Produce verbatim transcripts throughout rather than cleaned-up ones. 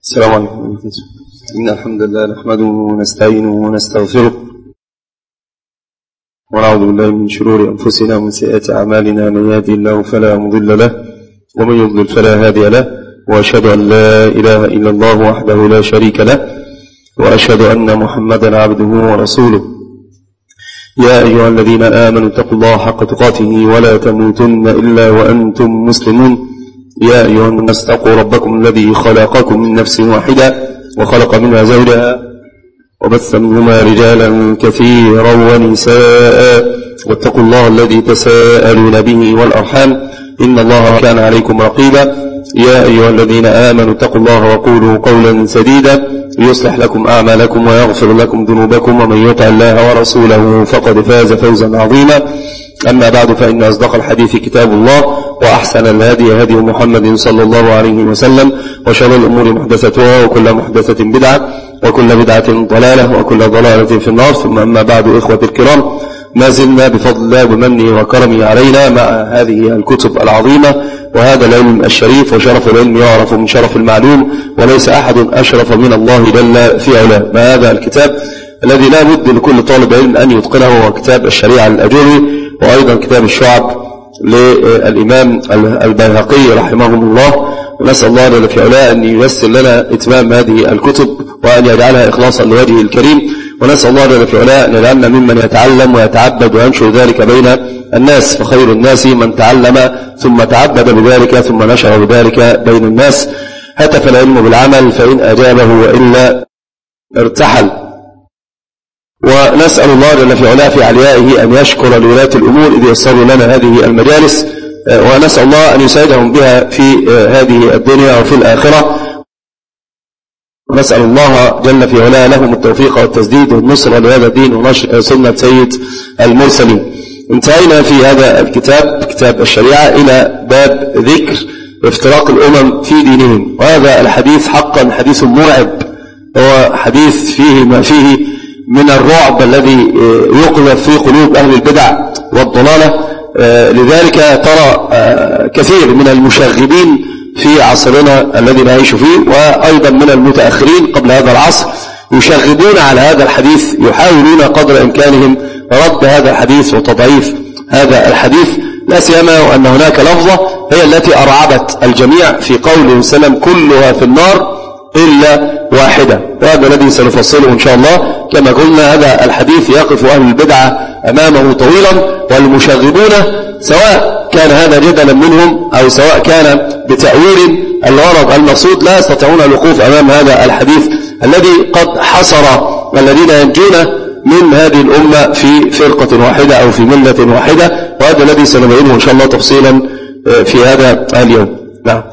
السلام عليكم. إن الحمد لله نحمده ونستعينه ونستغفره ونعوذ بالله من شرور أنفسنا ومن سيئات أعمالنا. من يهدي الله فلا مضل له ومن يضلل فلا هادي له، وأشهد أن لا إله إلا الله وحده لا شريك له، وأشهد أن محمدا عبده ورسوله. يا أيها الذين آمنوا اتقوا الله حق تقاته ولا تموتن إلا وأنتم مسلمون. يا أيها الناس اتقوا ربكم الذي خلقكم من نفس واحدة وخلق منها زوجها وبث منهما رجالا كثيرا ونساء، واتقوا الله الذي تساءلون به والأرحام إن الله كان عليكم رقيبا. يا أيها الذين آمنوا اتقوا الله وقولوا قولا سديدا يصلح لكم أعمالكم ويغفر لكم ذنوبكم، ومن يطع الله ورسوله فقد فاز فوزا عظيما. أما بعد، فإن أصدق الحديث كتاب الله، وأحسن الهدي هدي محمد صلى الله عليه وسلم، وشر الأمور محدثتها وكل محدثة بدعة وكل بدعة ضلالة وكل ضلالة في النار. ثم أما بعد، إخوة الكرام، ما زلنا بفضل الله ومنه وكرمه علينا مع هذه الكتب العظيمة وهذا العلم الشريف. وشرف العلم يعرف من شرف المعلوم، وليس أحد أشرف من الله جل في علاه. ما هذا الكتاب الذي لا بد لكل طالب علم أن يتقنه هو كتاب الشريعة الأجوري، وأيضا كتاب الشعب للإمام البيهقي رحمه الله. ونسأل الله جل في علاه أن ييسر لنا إتمام هذه الكتب وأن يجعلها إخلاصا لوجهه الكريم. ونسأل الله جل في علاه أن يجعلنا ممن يتعلم ويتعبد وينشر ذلك بين الناس، فخير الناس من تعلم ثم تعبد بذلك ثم نشر بذلك بين الناس. هتف العلم بالعمل، فإن أجابه وإلا ارتحل. ونسأل الله جل في علاه في عليائه أن يشكر لولاة الأمور إذ يسروا لنا هذه المجالس، ونسأل الله أن يساعدهم بها في هذه الدنيا وفي الآخرة. ونسأل الله جل في علاه لهم التوفيق والتسديد والنصر لهذا الدين ونشر سنة سيد المرسلين. انتهينا في هذا الكتاب كتاب الشريعة إلى باب ذكر افتراق الأمم في دينهم، وهذا الحديث حقا حديث مرعب، هو حديث فيه ما فيه من الرعب الذي يقذف في قلوب أهل البدع والضلالة. لذلك ترى كثير من المشاغبين في عصرنا الذي نعيش فيه، وأيضا من المتأخرين قبل هذا العصر، يشاغبون على هذا الحديث، يحاولون قدر إمكانهم رد هذا الحديث وتضعيف هذا الحديث، لا سيما وأن هناك لفظة هي التي أرعبت الجميع في قوله وسلم كلها في النار إلا واحدة. وهذا الذي سنفصله إن شاء الله. كما قلنا، هذا الحديث يقف أهل البدعة أمامه طويلا، والمشاغبون سواء كان هذا جدلا منهم أو سواء كان بتأويل الغرض المقصود لا يستطيعون الوقوف أمام هذا الحديث الذي قد حصر الذين ينجون من هذه الأمة في فرقة واحدة أو في ملة واحدة. وهذا الذي سنبينه إن شاء الله تفصيلا في هذا اليوم. نعم.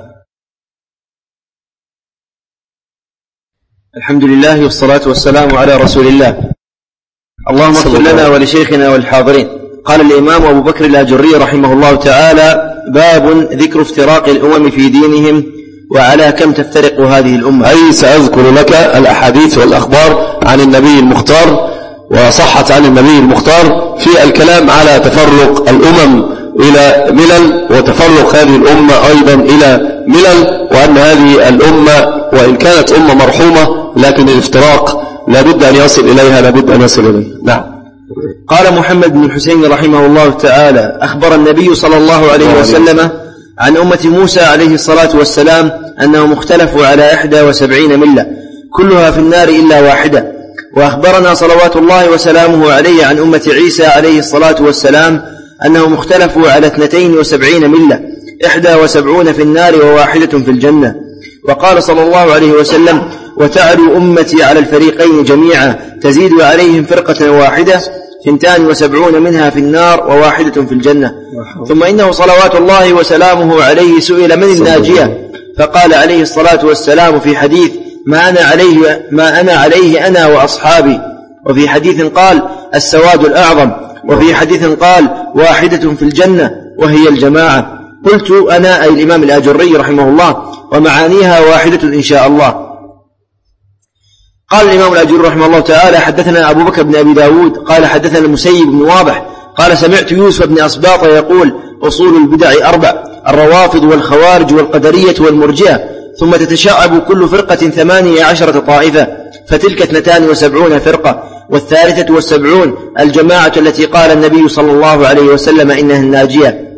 الحمد لله والصلاة والسلام على رسول الله. اللهم اغفر لنا ولشيخنا والحاضرين. قال الإمام أبو بكر الآجري رحمه الله تعالى: باب ذكر افتراق الأمم في دينهم، وعلى كم تفترق هذه الأمة. أي سأذكر لك الأحاديث والأخبار عن النبي المختار، وصحت عن النبي المختار في الكلام على تفرق الأمم إلى ملل، وتفرق هذه الأمة أيضا إلى ملل، وأن هذه الأمة وإن كانت أمة مرحومة لكن الافتراق لابد أن يصل إليها لابد أن يصل إليها. نعم. قال محمد بن الحسين رحمه الله تعالى: أخبر النبي صلى الله عليه وسلم عن أمة موسى عليه الصلاة والسلام أنهم اختلفوا على إحدى وسبعين ملة كلها في النار إلا واحدة. وأخبرنا صلوات الله وسلامه عليه عن أمة عيسى عليه الصلاة والسلام أنهم اختلفوا على اثنتين وسبعين ملة إحدى وسبعون في النار وواحدة في الجنة. وقال صلى الله عليه وسلم: وتعلو أمتي على الفريقين جميعا تزيد عليهم فرقة واحدة ثنتان وسبعون منها في النار وواحدة في الجنة. ثم إنه صلوات الله وسلامه عليه سئل: من الناجية؟ فقال عليه الصلاة والسلام في حديث: ما أنا عليه, ما أنا عليه أنا وأصحابي. وفي حديث قال: السواد الأعظم. وفي حديث قال: واحدة في الجنة وهي الجماعة. قلت أنا أي الإمام الآجري رحمه الله: ومعانيها واحدة إن شاء الله. قال الإمام الآجري رحمه الله تعالى: حدثنا أبو بكر بن أبي داود قال حدثنا المسيب بن واضح قال: سمعت يوسف بن أسباط يقول: أصول البدع أربع: الروافض والخوارج والقدرية والمرجئة. ثم تتشعب كل فرقة ثمانية عشرة طائفة، فتلك اثنتان وسبعون فرقة، والثالثة والسبعون الجماعة التي قال النبي صلى الله عليه وسلم إنها الناجية.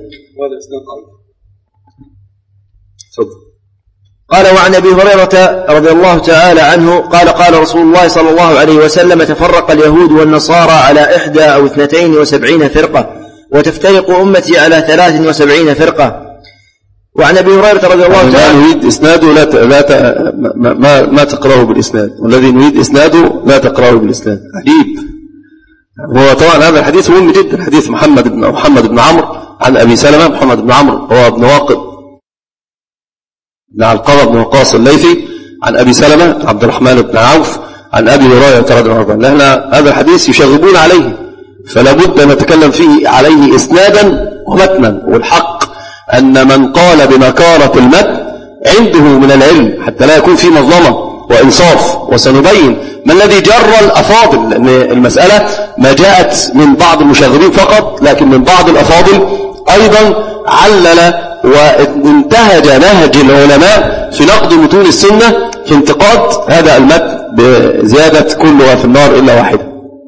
قال وعن أبي هريرة رضي الله تعالى عنه قال قال رسول الله صلى الله عليه وسلم تفرق اليهود والنصارى على إحدى أو اثنتين وسبعين فرقة، وتفترق أمتي على ثلاث وسبعين فرقة. وعن أبي هريرة رضي الله تعالى عنه نريد إسناده لا ت... لا ت... ما... ما... ما تقرأه بالإسناد، والذي نريد إسناده لا تقرأه بالإسناد. عجيب. هو طبعا هذا الحديث مهم جدا، حديث محمد بن محمد بن عمرو عن أبي سلمة. محمد بن عمرو هو ابن واقد بن علقمة بن وقاص الليثي عن أبي سلمة عبد الرحمن بن عوف عن أبي هريرة رضي الله عنه. لأن هذا الحديث يشغبون عليه، فلا بد أن نتكلم فيه عليه إسنادا ومتنا. والحق أن من قال بنكارة المتن عنده من العلم حتى لا يكون فيه مظلمة وإنصاف. وسنبين ما الذي جر الأفاضل، لأن المسألة ما جاءت من بعض المشاغبين فقط، لكن من بعض الأفاضل أيضا علل وانتهج نهج العلماء في نقد متون السنة في انتقاد هذا المتن بزيادة كلها في النار إلا واحدة.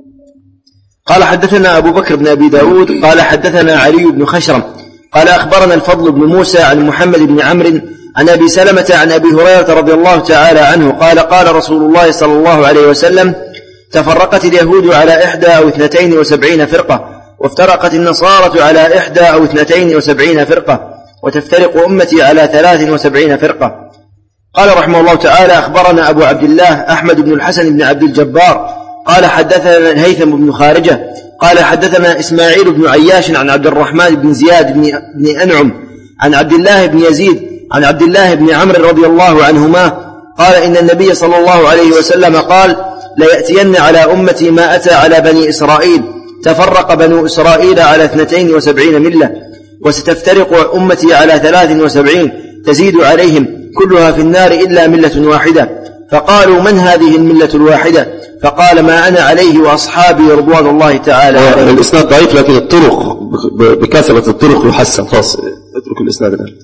قال حدثنا أبو بكر بن أبي داود قال حدثنا علي بن خشرم قال أخبرنا الفضل بن موسى عن محمد بن عمرو عن أبي سلمة عن أبي هريرة رضي الله تعالى عنه قال قال رسول الله صلى الله عليه وسلم تفرقت اليهود على إحدى أو اثنتين وسبعين فرقة، وافترقت النصارى على إحدى أو اثنتين وسبعين فرقة، وتفترق أمتي على ثلاث وسبعين فرقة. قال رحمه الله تعالى أخبرنا أبو عبد الله أحمد بن الحسن بن عبد الجبار قال حدثنا الهيثم بن خارجة قال حدثنا إسماعيل بن عياش عن عبد الرحمن بن زياد بن أنعم عن عبد الله بن يزيد عن عبد الله بن عمرو رضي الله عنهما قال إن النبي صلى الله عليه وسلم قال ليأتين على أمتي ما أتى على بني إسرائيل، تفرق بنو إسرائيل على اثنتين وسبعين ملة، وستفترق أمتي على ثلاث وسبعين تزيد عليهم كلها في النار إلا ملة واحدة. فقالوا من هذه الملة الواحدة؟ فقال ما أنا عليه وأصحابي رضوان الله تعالى. الإسناد ضعيف لكن الطرق بكثرة الطرق يحسن، خاص اترك الإسناد الآن.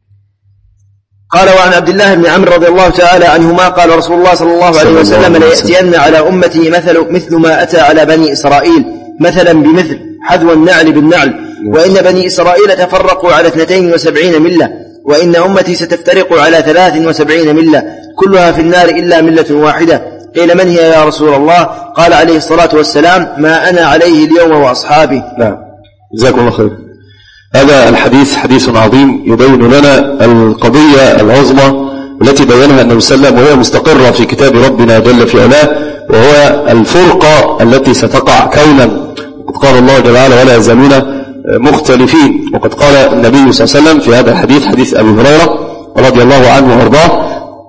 قال وعن عبد الله بن عمرو رضي الله تعالى عنهما قال رسول الله صلى الله عليه وسلم ليأتين على أمتي مثل مثل ما أتى على بني إسرائيل مثلا بمثل حذو النعل بالنعل، وإن بني إسرائيل تفرقوا على اثنتين وسبعين ملة، وإن أمتي ستفترق على ثلاث وسبعين ملة كلها في النار إلا ملة واحدة. قيل من هي يا رسول الله؟ قال عليه الصلاة والسلام ما أنا عليه اليوم وأصحابي. نعم جزاكم الله خير. هذا الحديث حديث عظيم يبين لنا القضية العظمى التي بينها النبي صلى الله عليه وسلم، وهي مستقرة في كتاب ربنا جل في علاه، وهو الفرقة التي ستقع كونا. وقد قال الله جل وعلا ولا يزالون مختلفين. وقد قال النبي صلى الله عليه وسلم في هذا الحديث حديث أبي هريرة رضي الله عنه وارضاه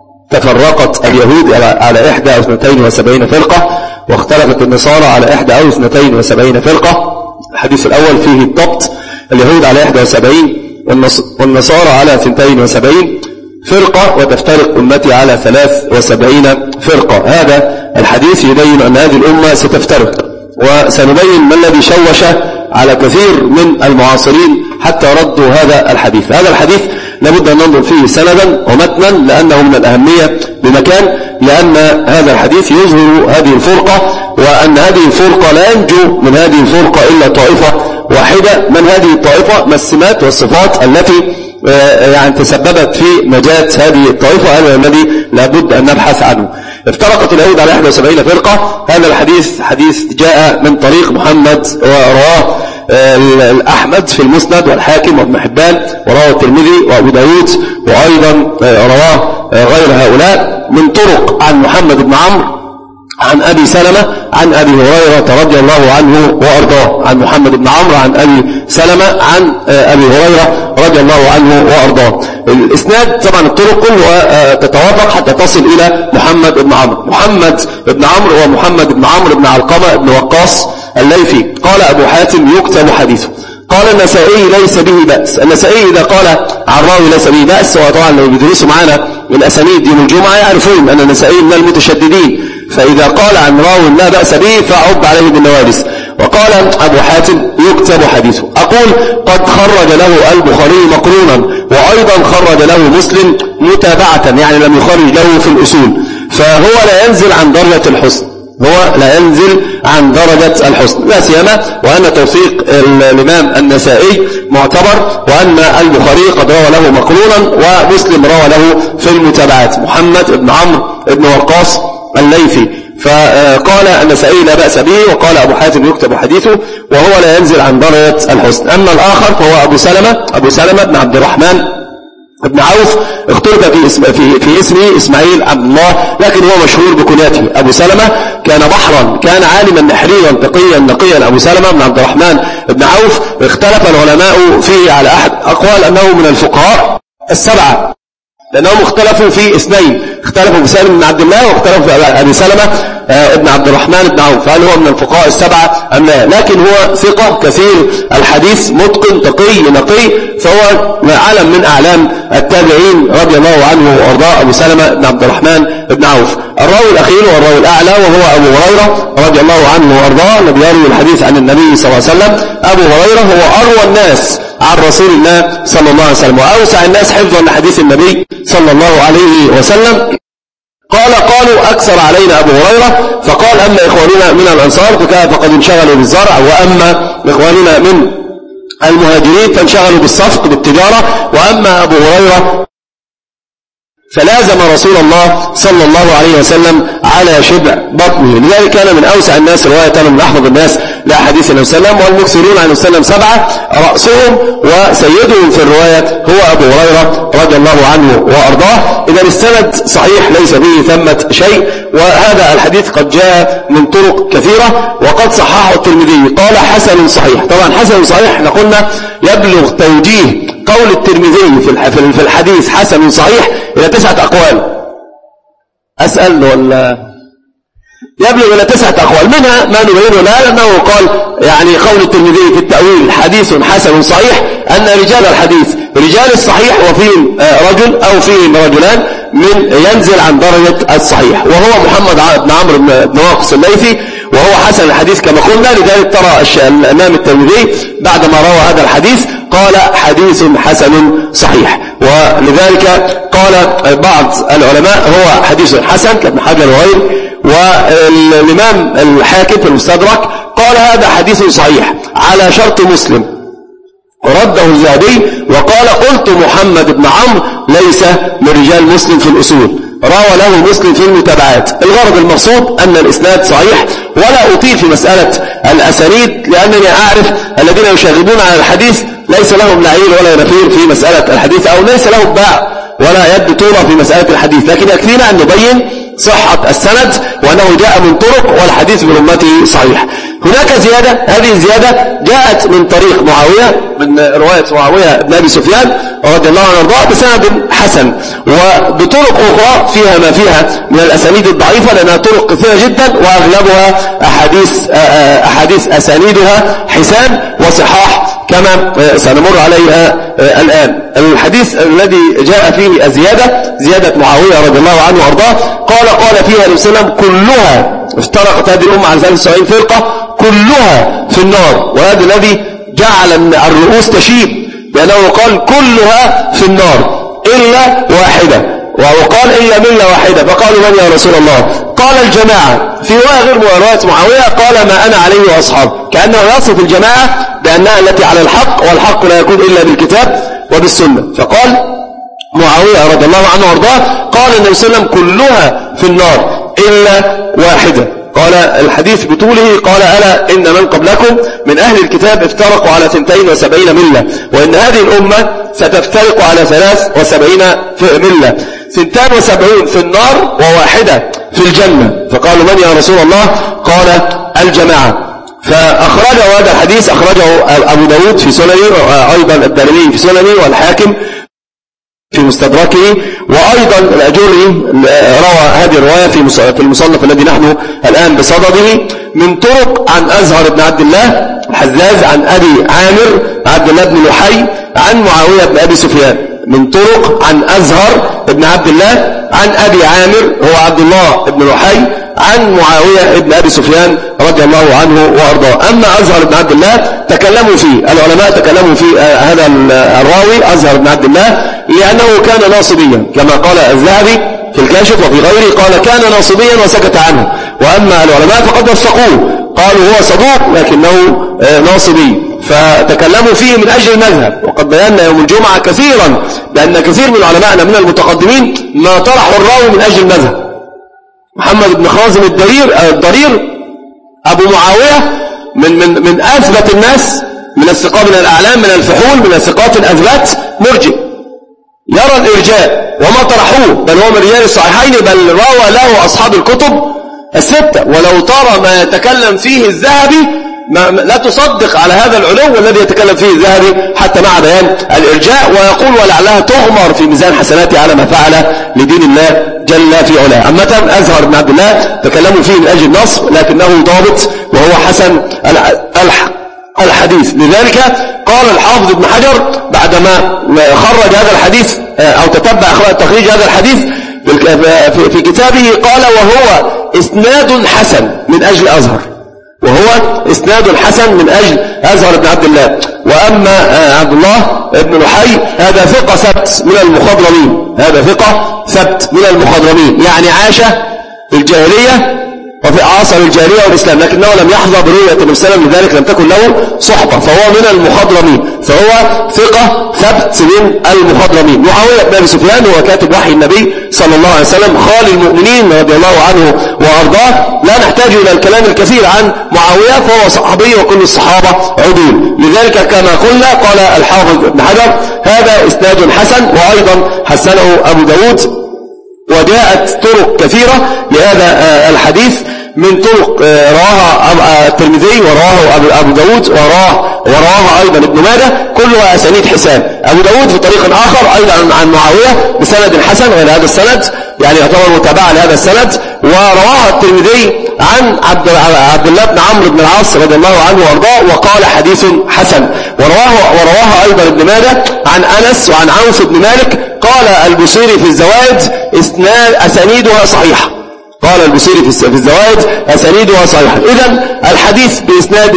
تفرقت اليهود على إحدى أو اثنتين وسبعين فرقة، واختلفت النصارى على إحدى أو اثنتين وسبعين فرقة. الحديث الأول فيه الضبط، اليهود على إحدى وسبعين والنصارى على اثنتين وسبعين فرقة، وتفترق أمتي على ثلاث وسبعين فرقة. هذا الحديث يبين أن هذه الأمة ستفترق، وسنبين ما الذي شوش على كثير من المعاصرين حتى ردوا هذا الحديث. هذا الحديث لابد أن ننظر فيه سندا ومتنا لأنه من الأهمية بمكان، لأن هذا الحديث يظهر هذه الفرقة، وأن هذه الفرقة لا ينجو من هذه الفرقة إلا طائفة واحدة. من هذه الطائفة؟ ما السمات والصفات التي يعني تسببت في نجاة هذه الطائفة؟ هذا الذي لابد أن نبحث عنه. افترقت اليهود على إحدى وسبعين فرقة. هذا الحديث حديث جاء من طريق محمد ورواه الأحمد في المسند والحاكم وابن حبان، ورواه الترمذي وأبو داود، وأيضا رواه غير هؤلاء من طرق عن محمد بن عمرو عن أبي سلمة عن أبي هريرة رضي الله عنه وأرضاه. عن محمد بن عمرو عن أبي سلمة عن أبي هريرة رضي الله عنه وأرضاه. الإسناد طبعا الطرق كلها تتوافق حتى تصل إلى محمد بن عمرو. محمد بن عمرو هو محمد بن عمرو بن علقمة بن وقاص الليثي. قال أبو حاتم يكتب حديثه. قال النسائي ليس به بأس. النسائي إذا قال عن راوي ليس به بأس، وطبعا لو بيدرسوا معنا الأسانيد يوم الجمعة يعرفون أن النسائي من المتشددين، فإذا قال عن راوي لا بأس به فعب عليه بالنوارس. فقال أبو حاتم يكتب حديثه. أقول قد خرج له البخاري مقرونا وأيضا خرج له مسلم متابعة، يعني لم يخرج له في الأصول، فهو لا ينزل عن درجة الحسن، هو لا ينزل عن درجة الحسن، لا سيما وأن توثيق الإمام النسائي معتبر، وأن البخاري قد روى له مقرونا ومسلم روى له في المتابعات محمد بن عمرو بن وقاص الليثي. فقال النسائي لا بأس به، وقال أبو حاتم يكتب حديثه وهو لا ينزل عن درجة الحسن. أما الآخر فهو أبو سلمة أبو سلمة بن عبد الرحمن ابن عوف، اختلف في, اسم في, في اسمه إسماعيل عبد الله، لكن هو مشهور بكنيته أبو سلمة. كان بحرا، كان عالما نحريا تقيا نقيا أبو سلمة بن عبد الرحمن ابن عوف. اختلف العلماء فيه على أحد أقوال أنه من الفقهاء السبعة، لأنهم اختلفوا في اثنين، اختلفوا في سالم بن عبد الله واختلفوا في أبي سلمة ابن عبد الرحمن بن عوف، فهل هو من الفقهاء السبعة أم لا؟ لكن هو ثقة كثير الحديث، متقن تقي نقي، فهو علم من أعلام التابعين رضي الله عنه وأرضاه أبو سلمة بن عبد الرحمن بن عوف. الراوي الأخير والراوي الأعلى وهو أبو هريرة رضي الله عنه وأرضاه، الذي يروي الحديث عن النبي صلى الله عليه وسلم. أبو هريرة هو أروى الناس عن رسول الله صلى الله عليه وسلم، وأوسع الناس حفظا لحديث النبي صلى الله عليه وسلم. قال قالوا أكثر علينا أبو هريرة، فقال أما إخواننا من الأنصار فقد انشغلوا بالزرع، وأما إخواننا من المهاجرين فانشغلوا بالصفق بالتجارة، وأما أبو هريرة فلازم رسول الله صلى الله عليه وسلم على شبع بطنه، لذلك كان من أوسع الناس رواية ومن أحفظ الناس لحديث النبي صلى الله عليه وسلم. والمكثرون عن وسلم سبعة، رأسهم وسيدهم في الرواية هو أبو هريرة رضي الله عنه وأرضاه. إذا السند صحيح ليس به ثمة شيء، وهذا الحديث قد جاء من طرق كثيرة وقد صححه الترمذي، قال حسن صحيح. طبعا حسن صحيح احنا قلنا يبلغ توجيه قول الترمذي في الحديث حسن صحيح إلى تسعة أقوال. أسأل ولا يبلغ إلى تسعة أقوال، منها ما نبينه الآن أنه قال يعني قول الترمذي في التأويل حديث حسن صحيح، أن رجال الحديث رجال الصحيح وفيهم رجل أو فيهم رجلان من ينزل عن درجة الصحيح، وهو محمد بن عمرو بن وقاص الليثي، وهو حسن الحديث كما قلنا. لذلك ترى الإمام الترمذي بعدما روى هذا الحديث قال حديث حسن صحيح، ولذلك قال بعض العلماء هو حديث حسن كابن حجر وغيره. والإمام الحاكم في المستدرك قال هذا حديث صحيح على شرط مسلم، ورده الذهبي وقال قلت محمد بن عمرو ليس من رجال مسلم في الأصول، روى له مسلم في المتابعات. الغرض المقصود أن الإسناد صحيح، ولا أطيل في مسألة الأسانيد لأنني أعرف الذين يشاغبون على الحديث ليس لهم لعيل ولا نفير في مسألة الحديث، أو ليس لهم باع ولا يد طولة في مسألة الحديث، لكن يكفينا أن نبين صحة السند وأنه جاء من طرق والحديث برمته صحيح. هناك زيادة، هذه الزيادة جاءت من طريق معاوية، من رواية معاوية بن أبي سفيان رضي الله عنه وارضاه بسند حسن، وبطرق أخرى فيها ما فيها من الأسانيد الضعيفة لأنها طرق كثيرة جدا، وأغلبها أحاديث أحاديث أسانيدها حسان وصحاح كما سنمر عليها الآن. الحديث الذي جاء فيه الزيادة زيادة معاوية رضي الله عنه وارضاه، قال قال فيها النبي صلى الله عليه وسلم كلها، افترقت هذه الأمة على ثلاث وسبعين فرقة كلها في النار، وهذا الذي جعل الرؤوس تشيب، لأنه قال كلها في النار إلا واحدة، وقال إلا ملة واحدة، فقالوا من يا رسول الله؟ قال الجماعة. في رواية غير رواية معاوية قال ما أنا عليه وأصحابي، كأنه يصف الجماعة بأنها التي على الحق، والحق لا يكون إلا بالكتاب وبالسنة. فقال معاوية رضي الله عنه وارضاه قال النبي صلى الله عليه وسلم كلها في النار إلا واحدة. قال الحديث بطوله قال ألا إن من قبلكم من أهل الكتاب افترقوا على ثنتين وسبعين ملة، وإن هذه الأمة ستفترق على ثلاث وسبعين ملة، ثنتان وسبعون في النار وواحدة في الجنة. فقالوا من يا رسول الله؟ قال الجماعة. فأخرجه هذا الحديث أخرجه أبو داود في سننه، أيضا الدارمي في سننه، والحاكم في مستدركه، وأيضا الأجوري روى هذه الرواية في المصنف الذي نحن الآن بصدده من طرق عن أزهر بن عبد الله الحزاز عن أبي عامر عبد الله بن لحي عن معاوية بن أبي سفيان، من طرق عن أزهر بن عبد الله عن أبي عامر هو عبد الله بن لحي عن معاوية ابن أبي سفيان رضي الله عنه وأرضاه. أما أزهر بن عبد الله تكلموا فيه العلماء تكلموا في هذا الراوي أزهر بن عبد الله لأنه كان ناصبيا كما قال الذهبي في الكاشف وفي غيره، قال كان ناصبيا وسكت عنه. وأما العلماء فقد وثقوه قالوا هو صدوق لكنه ناصبي، فتكلموا فيه من أجل المذهب. وقد بينا يوم الجمعة كثيرا بأن كثير من علمائنا من المتقدمين ما طرحوا الراوي من أجل المذهب. محمد بن خازم الضرير الضرير أبو معاوية من من من أثبت الناس، من الثقات، من الأعلام، من الفحول، من الثقات الأثبات، مرجئ يرى الإرجاء وما طرحوه، بل هو من رجال الصحيحين، بل روى له أصحاب الكتب الستة. ولو ترى ما يتكلم فيه الذهبي ما لا تصدق على هذا العلو الذي يتكلم فيه الذهبي حتى مع بيان الإرجاء، ويقول ولعلها تغمر في ميزان حسناته على ما فعل لدين الله جل في علاه. عامة أزهر بن عبد الله تكلموا فيه من أجل النصب لكنه ضابط وهو حسن الحديث. لذلك قال الحافظ ابن حجر بعدما خرج هذا الحديث أو تتبع تخريج هذا الحديث في كتابه قال وهو إسناد حسن من أجل أزهر، وهو إسناد حسن من أجل أزهر بن عبد الله. وأما عبد الله بن لحي هذا ثقة ثبت من المخضرمين، هذا ثقة ثبت من المخضرمين، يعني عاش في الجاهلية وفي عصر الجاهلية والإسلام، لكنه لم يحظى برؤية النبي صلى الله عليه وسلم، لذلك لم تكن له صحبة، فهو من المخضرمين، فهو ثقة ثبت من المخضرمين. معاوية بن أبي سفيان هو كاتب وحي النبي صلى الله عليه وسلم، خال المؤمنين رضي الله عنه وأرضاه، لا نحتاج إلى الكلام الكثير عن معاوية، فهو صحابي وكل الصحابة عدول. لذلك كما قلنا قال الحافظ ابن حجر هذا إسناد حسن، وأيضا حسنه أبو داود، وجاءت طرق كثيرة لهذا الحديث من طرق رواها الترمذي وراه أبو داود وراه وراه أيضا ابن ماجه، كلها أسانيد حسان. أبو داود في طريق آخر أيضا عن معاوية بسند حسن غير هذا السند، يعني يعتبر متابعة لهذا السند. ورواها الترمذي عن عبد عبد الله بن عمرو بن العاص رضي الله عنه وارضاه وقال حديث حسن. ورواه ورواه أيضا ابن ماجه عن أنس وعن عوف بن مالك. قال البصيري في الزوائد اسناد أسانيدها صحيحة، قال البصيري في الزوائد أسانيدها صحيحة. إذن الحديث بإسناد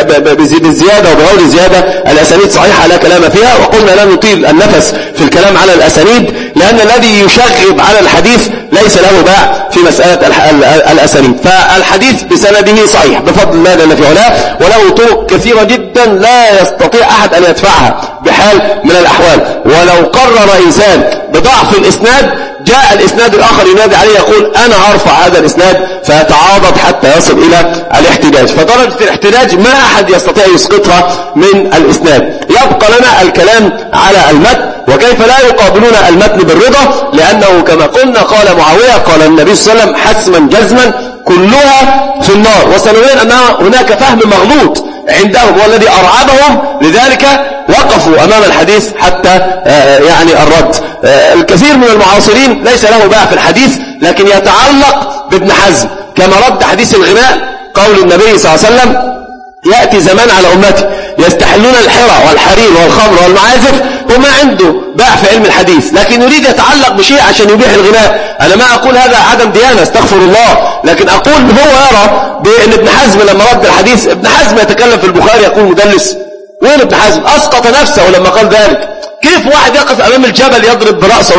بالزيادة وبغير زيادة الأسانيد صحيحة لا كلام فيها. وقلنا لا نطيل النفس في الكلام على الأسانيد، لأن الذي يشغب على الحديث ليس له باع في مسألة الأسانيد. فالحديث بسنده صحيح بفضل الله جل في علاه، وله طرق كثيرة جدا لا يستطيع أحد أن يدفعها بحال من الأحوال. ولو قرر إنسان بضعف الإسناد جاء الإسناد الآخر ينادي عليه يقول أنا أرفع هذا الإسناد، فيتعاضد حتى يصل إلى الاحتجاج. فدرجة الاحتجاج ما أحد يستطيع يسقطها من الإسناد. يبقى لنا الكلام على المتن وكيف لا يقابلون المتن بالرضا، لأنه كما قلنا قال معاوية قال النبي صلى الله عليه وسلم حسما جزما كلها في النار. وسنبين أن هناك فهم مغلوط عندهم والذي أرعبهم، لذلك وقفوا أمام الحديث حتى يعني الرد. الكثير من المعاصرين ليس له باع في الحديث، لكن يتعلق بابن حزم كما رد حديث الغناء قول النبي صلى الله عليه وسلم يأتي زمان على أمتي يستحلون الحرى والحرير والخمر والمعازف، وما عنده باع في علم الحديث، لكن يريد يتعلق بشيء عشان يبيح الغناء. أنا ما أقول هذا عدم ديانة استغفر الله، لكن أقول هو يرى بأن ابن حزم لما رد الحديث، ابن حزم يتكلم في البخاري يقول مدلس. وين ابن حزم؟ أسقط نفسه لما قال ذلك. كيف واحد يقف أمام الجبل يضرب برأسه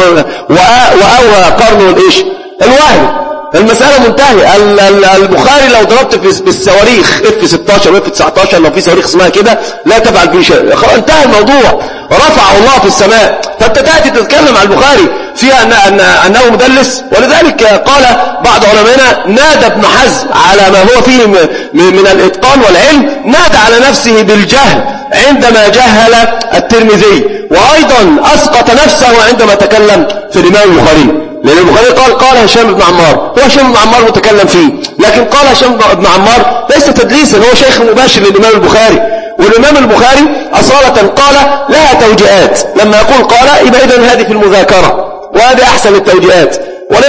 وأوهى قرنه الإيش الواحد؟ المسألة منتهية. البخاري لو ضربت بالصواريخ اف ستاشر واف تسعتاشر لو في صواريخ اسمها كده لا تفعل فيه شيء، انتهى الموضوع، رفعه الله في السماء. فانت تأتي تتكلم عن البخاري فيها أن أن أنه مدلس. ولذلك قال بعض علمائنا نادى ابن حزم على ما هو فيه من الإتقان والعلم، نادى على نفسه بالجهل عندما جهل الترمذي، وأيضا أسقط نفسه عندما تكلم في الإمام البخاري، لأن البخاري قال قال هشام بن عمار، هو هشام بن عمار متكلم فيه، لكن قال هشام بن عمار ليس تدليسا، هو شيخ مباشر للإمام البخاري. والإمام البخاري أصالة قال لها توجيهات، لما يقول قال يبقى إذن هذه في المذاكرة، وهذه أحسن التوجيهات.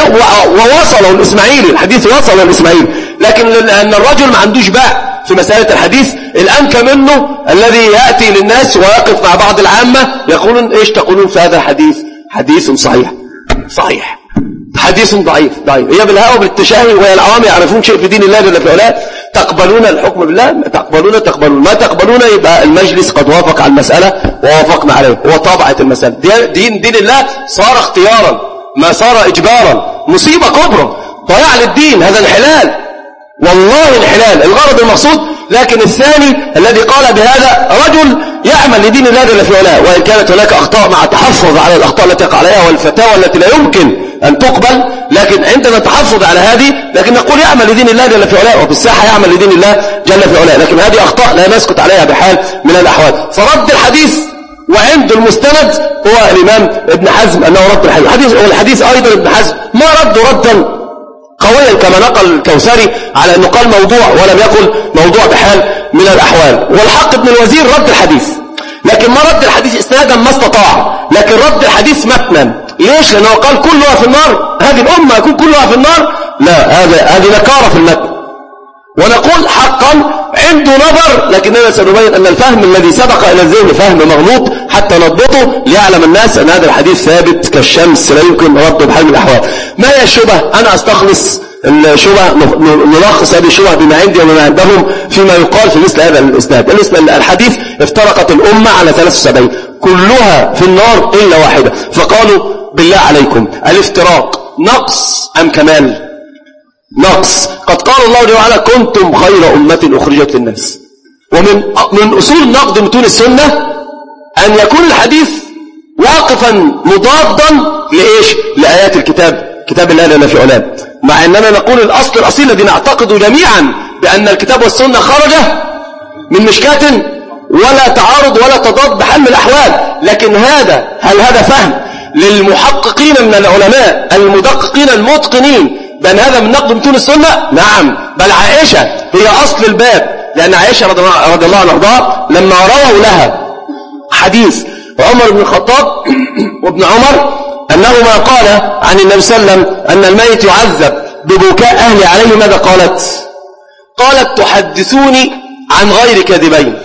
ووصله الإسماعيلي، الحديث وصله الإسماعيلي، لكن لأن الرجل ما عندوش باع في مسألة الحديث، الأنكى منه الذي يأتي للناس ويقف مع بعض العامة يقولون إيش تقولون في هذا الحديث؟ حديث صحيح صحيح حديث ضعيف ضعيف. هي بالهوى بالتشاهي، وهي العوام يعرفون شيء في دين الله جل في علاه. تقبلون الحكم بالله؟ تقبلون تقبلون ما تقبلون يبقى المجلس قد وافق على المسألة ووافقنا عليه وطابعت المسألة. دين دين الله صار اختيارا ما صار إجبارا. مصيبة كبرى، ضياع للدين، هذا انحلال، والله انحلال الغرض المقصود. لكن الثاني الذي قال بهذا رجل يعمل لدين الله جل في علاه، وإن كانت هناك أخطاء مع التحفظ على الأخطاء التي يقع عليها والفتاوى التي لا يمكن أن تقبل، لكن عندنا تحفظ على هذه، لكن نقول يعمل لدين الله جل في علاه، وفي الساحة يعمل لدين الله جل في علاه. لكن هذه أخطاء لا نسكت عليها بحال من الأحوال. فرد الحديث وعند المستند هو الإمام ابن حزم أنه رد الحديث، والحديث أيضا ابن حزم ما رد ردا قويا كما نقل الكوثري على أنه قال موضوع، ولم يقل موضوع بحال من الأحوال. والحق ابن الوزير رد الحديث، لكن ما رد الحديث إسنادا ما استطاع، لكن رد الحديث متنا. ليش؟ لأنه قال كلها في النار، هذه الأمة يكون كلها في النار؟ لا، هذا هذه نكارة في المتن. ونقول حقا عنده نظر، لكننا سنبين أن الفهم الذي سبق إلى الذهن فهم مغلوط حتى نضبطه ليعلم الناس أن هذا الحديث ثابت كالشمس لا يمكن رده بحال من الأحوال. ما هي الشبه؟ أنا أستخلص الشبه، نلخص هذه الشبه بما عندي وما عندهم فيما يقال في مثل هذا الإسناد. الحديث افترقت الأمة على ثلاث وسبعين كلها في النار إلا واحدة. فقالوا بالله عليكم الافتراق نقص أم كمال؟ نقص. قد قال الله جل وعلا كنتم خير أمة أخرجت للناس. ومن من أصول نقد متون السنة أن يكون الحديث واقفا مضادا لإيش؟ لآيات الكتاب، كتاب الله جل في علاه. مع أننا نقول الأصل الأصيل الذي نعتقد جميعا بأن الكتاب والسنة خرج من مشكاة ولا تعارض ولا تضاد بحال من الأحوال. لكن هذا هل هذا فهم للمحققين من العلماء المدققين المتقنين بأن هذا من نقد متون السنة؟ نعم، بل عائشة هي أصل الباب، لأن عائشة رضي الله عنها وارضاها لما رووا لها حديث عمر بن الخطاب وابن عمر أنهما قال عن النبي صلى الله عليه وسلم أن الميت يعذب ببكاء أهل عليه، ماذا قالت؟ قالت تحدثوني عن غير كذبين.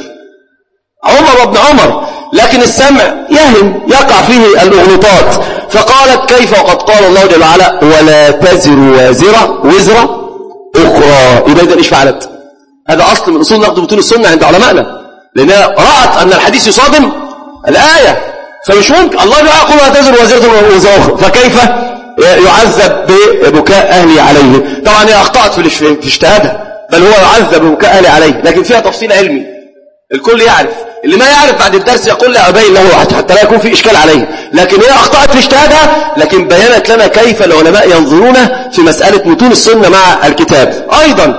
عمر وابن عمر، لكن السمع يهم يقع فيه الأغلطات. فقالت كيف وقد قال الله جل وعلا ولا تزر وازرة وزر أخرى. يبقى إذا إيش فعلت؟ هذا أصل من أصول نقد متون السنة عند علمائنا، لأنها رأت أن الحديث يصادم الآية. فمش ممكن الله جل وعلا يقول ولا تزر وازرة وزر أخرى، فكيف يعذب ببكاء أهلي عليه؟ طبعا هي أخطأت في اجتهادها، بل هو يعذب ببكاء أهلي عليه، لكن فيها تفصيل علمي الكل يعرف. اللي ما يعرف بعد الدرس يقول لا أبين له حتى لا يكون في إشكال عليه. لكن هي أخطأت في اجتهادها، لكن بيّنت لنا كيف العلماء ينظرون في مسألة متون السنة مع الكتاب. أيضا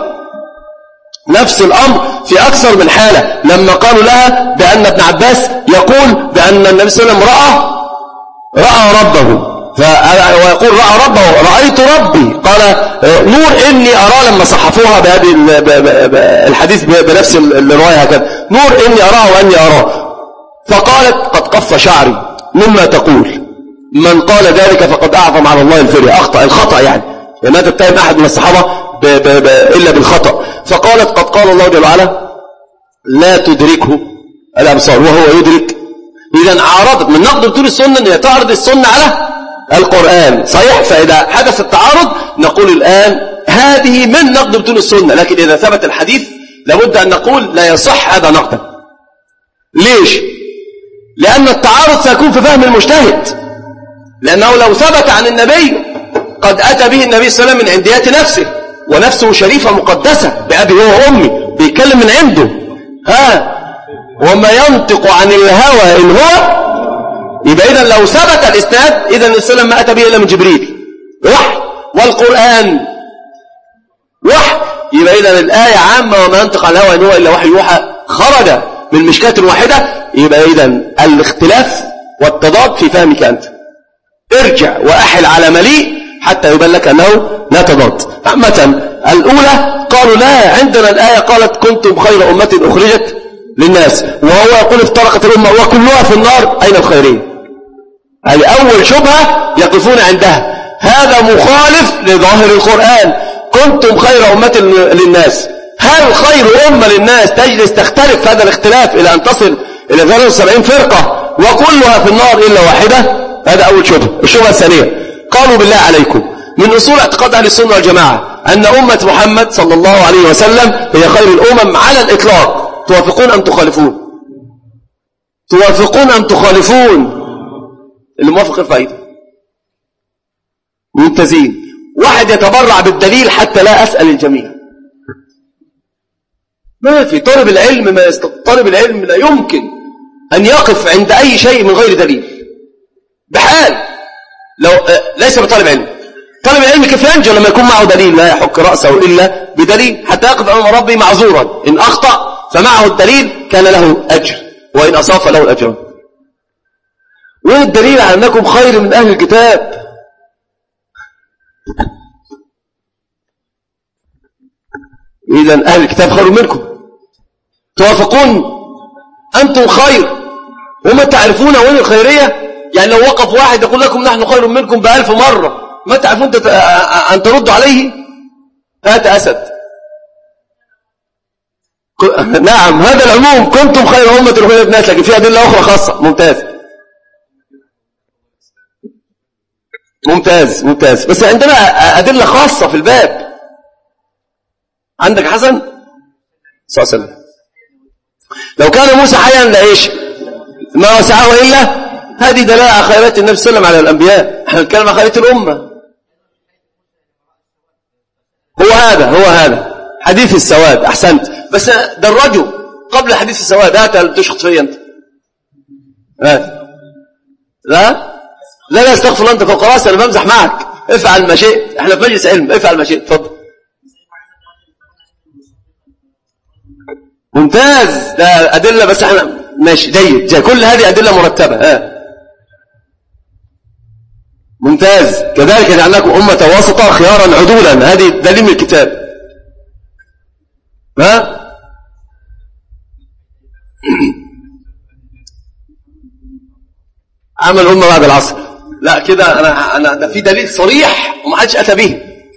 نفس الأمر في أكثر من حالة، لما قالوا لها بأن ابن عباس يقول بأن النبي صلى الله عليه وسلم رأى رأى ربه، ويقول رأى ربه رأيت ربي، قال نور إني أرى، لما صحفوها بهذه الحديث بنفس الرواية هكذا، نور إني أراه وأني أراه. فقالت قد قف شعري مما تقول، من قال ذلك فقد أعظم على الله الفرية، أخطأ الخطأ يعني ما تتهم أحد من الصحابة ب ب ب إلا بالخطأ. فقالت قد قال الله جل وعلا لا تدركه الأبصار وهو يدرك. إذا عارضت من نقد طول السنة أن تعرض السنة على القرآن، صحيح؟ فإذا حدث التعارض نقول الآن هذه من نقد طول السنة، لكن إذا ثبت الحديث لابد أن نقول لا يصح هذا نقدا. ليش؟ لأن التعارض سيكون في فهم المجتهد، لأنه لو ثبت عن النبي قد أتى به النبي صلى الله عليه وسلم من عنديات نفسه، ونفسه شريفة مقدسة بأبي هو وأمي، بيتكلم من عنده، ها وما ينطق عن الهوى إن هو، يبقى إذن لو ثبت الإسناد إذن النبي صلى الله عليه وسلم ما أتى به إلا من جبريل وحي، والقرآن وحي، يبقى إذن الآية عامة وما ينطق عن الهوى إن هو إلا وحي يوحى خرج من مشكاة واحدة. يبقى إذن الاختلاف والتضاد في فهمك أنت، ارجع وأحل على مليء حتى يبان لك أنه لا تضاد. عامة الأولى قالوا لا، عندنا الآية قالت كنتم خير أمة أخرجت للناس، وهو يقول افترقت الأمة وكلها في النار، أين الخيرين؟ هذه أول شبهة يقفون عندها، هذا مخالف لظاهر القرآن. كنتم خير أمة للناس، هل خير أمة للناس تجلس تختلف هذا الاختلاف إلى أن تصل إلى ثلاث وسبعين فرقة وكلها في النار إلا واحدة؟ هذا أول شبهة. الشبهة الثانية قالوا بالله عليكم من أصول اعتقاد أهل السنة والجماعة أن أمة محمد صلى الله عليه وسلم هي خير الأمم على الإطلاق. توافقون أم تخالفون؟ توافقون أم تخالفون؟ اللي موافق الفائدة ممتازين. واحد يتبرع بالدليل حتى لا أسأل الجميع. ما في طالب العلم، ما يست... طالب العلم لا يمكن أن يقف عند أي شيء من غير دليل بحال. لو ليس بطالب علم. طالب العلم كيف ينجو لما يكون معه دليل؟ لا يحك رأسه إلا بدليل حتى يقف أمام ربي معذورا. إن أخطأ فمعه الدليل كان له أجر، وإن أصاب فله الأجر. وين الدليل على أنكم خير من أهل الكتاب؟ إذن أهل الكتاب خير منكم. توافقون أنتم خير وما تعرفون وين الخيرية؟ يعني لو وقف واحد يقول لكم نحن خير منكم بألف مرة ما تعرفون أن تردوا عليه؟ هات أسد. نعم هذا العموم، كنتم خير أمة أخرجت للناس، لكن في أدلة أخرى خاصة. ممتاز ممتاز ممتاز بس عندنا أدلة خاصة في الباب. عندك حسن صلى الله عليه وسلم لو كان موسى حيا لإيش ما وسعه إلا. هذه دلالة على خيرات النبي صلى الله عليه وسلم على الأنبياء. احنا نتكلم عن خيرات الأمة. هو هذا هو هذا حديث السواد. أحسنت. بس درجوا قبل حديث السواد. هات هل تشخط فيا أنت؟ هات. لا لا لا استغفر الله أنت فوق راسي، أنا بمزح معك. افعل ما شئت، احنا في مجلس علم. افعل ما شئت. تفضل. ممتاز. ده أدلة بس احنا ماشي جيد جاي. كل هذه أدلة مرتبة. ها ممتاز. كذلك جعلناكم أمة وسطا خيارا عدولا. هذه دليل من الكتاب. ها عمل أمة بعد العصر. لا كده أنا أنا ده في دليل صريح وما حدش أتى به.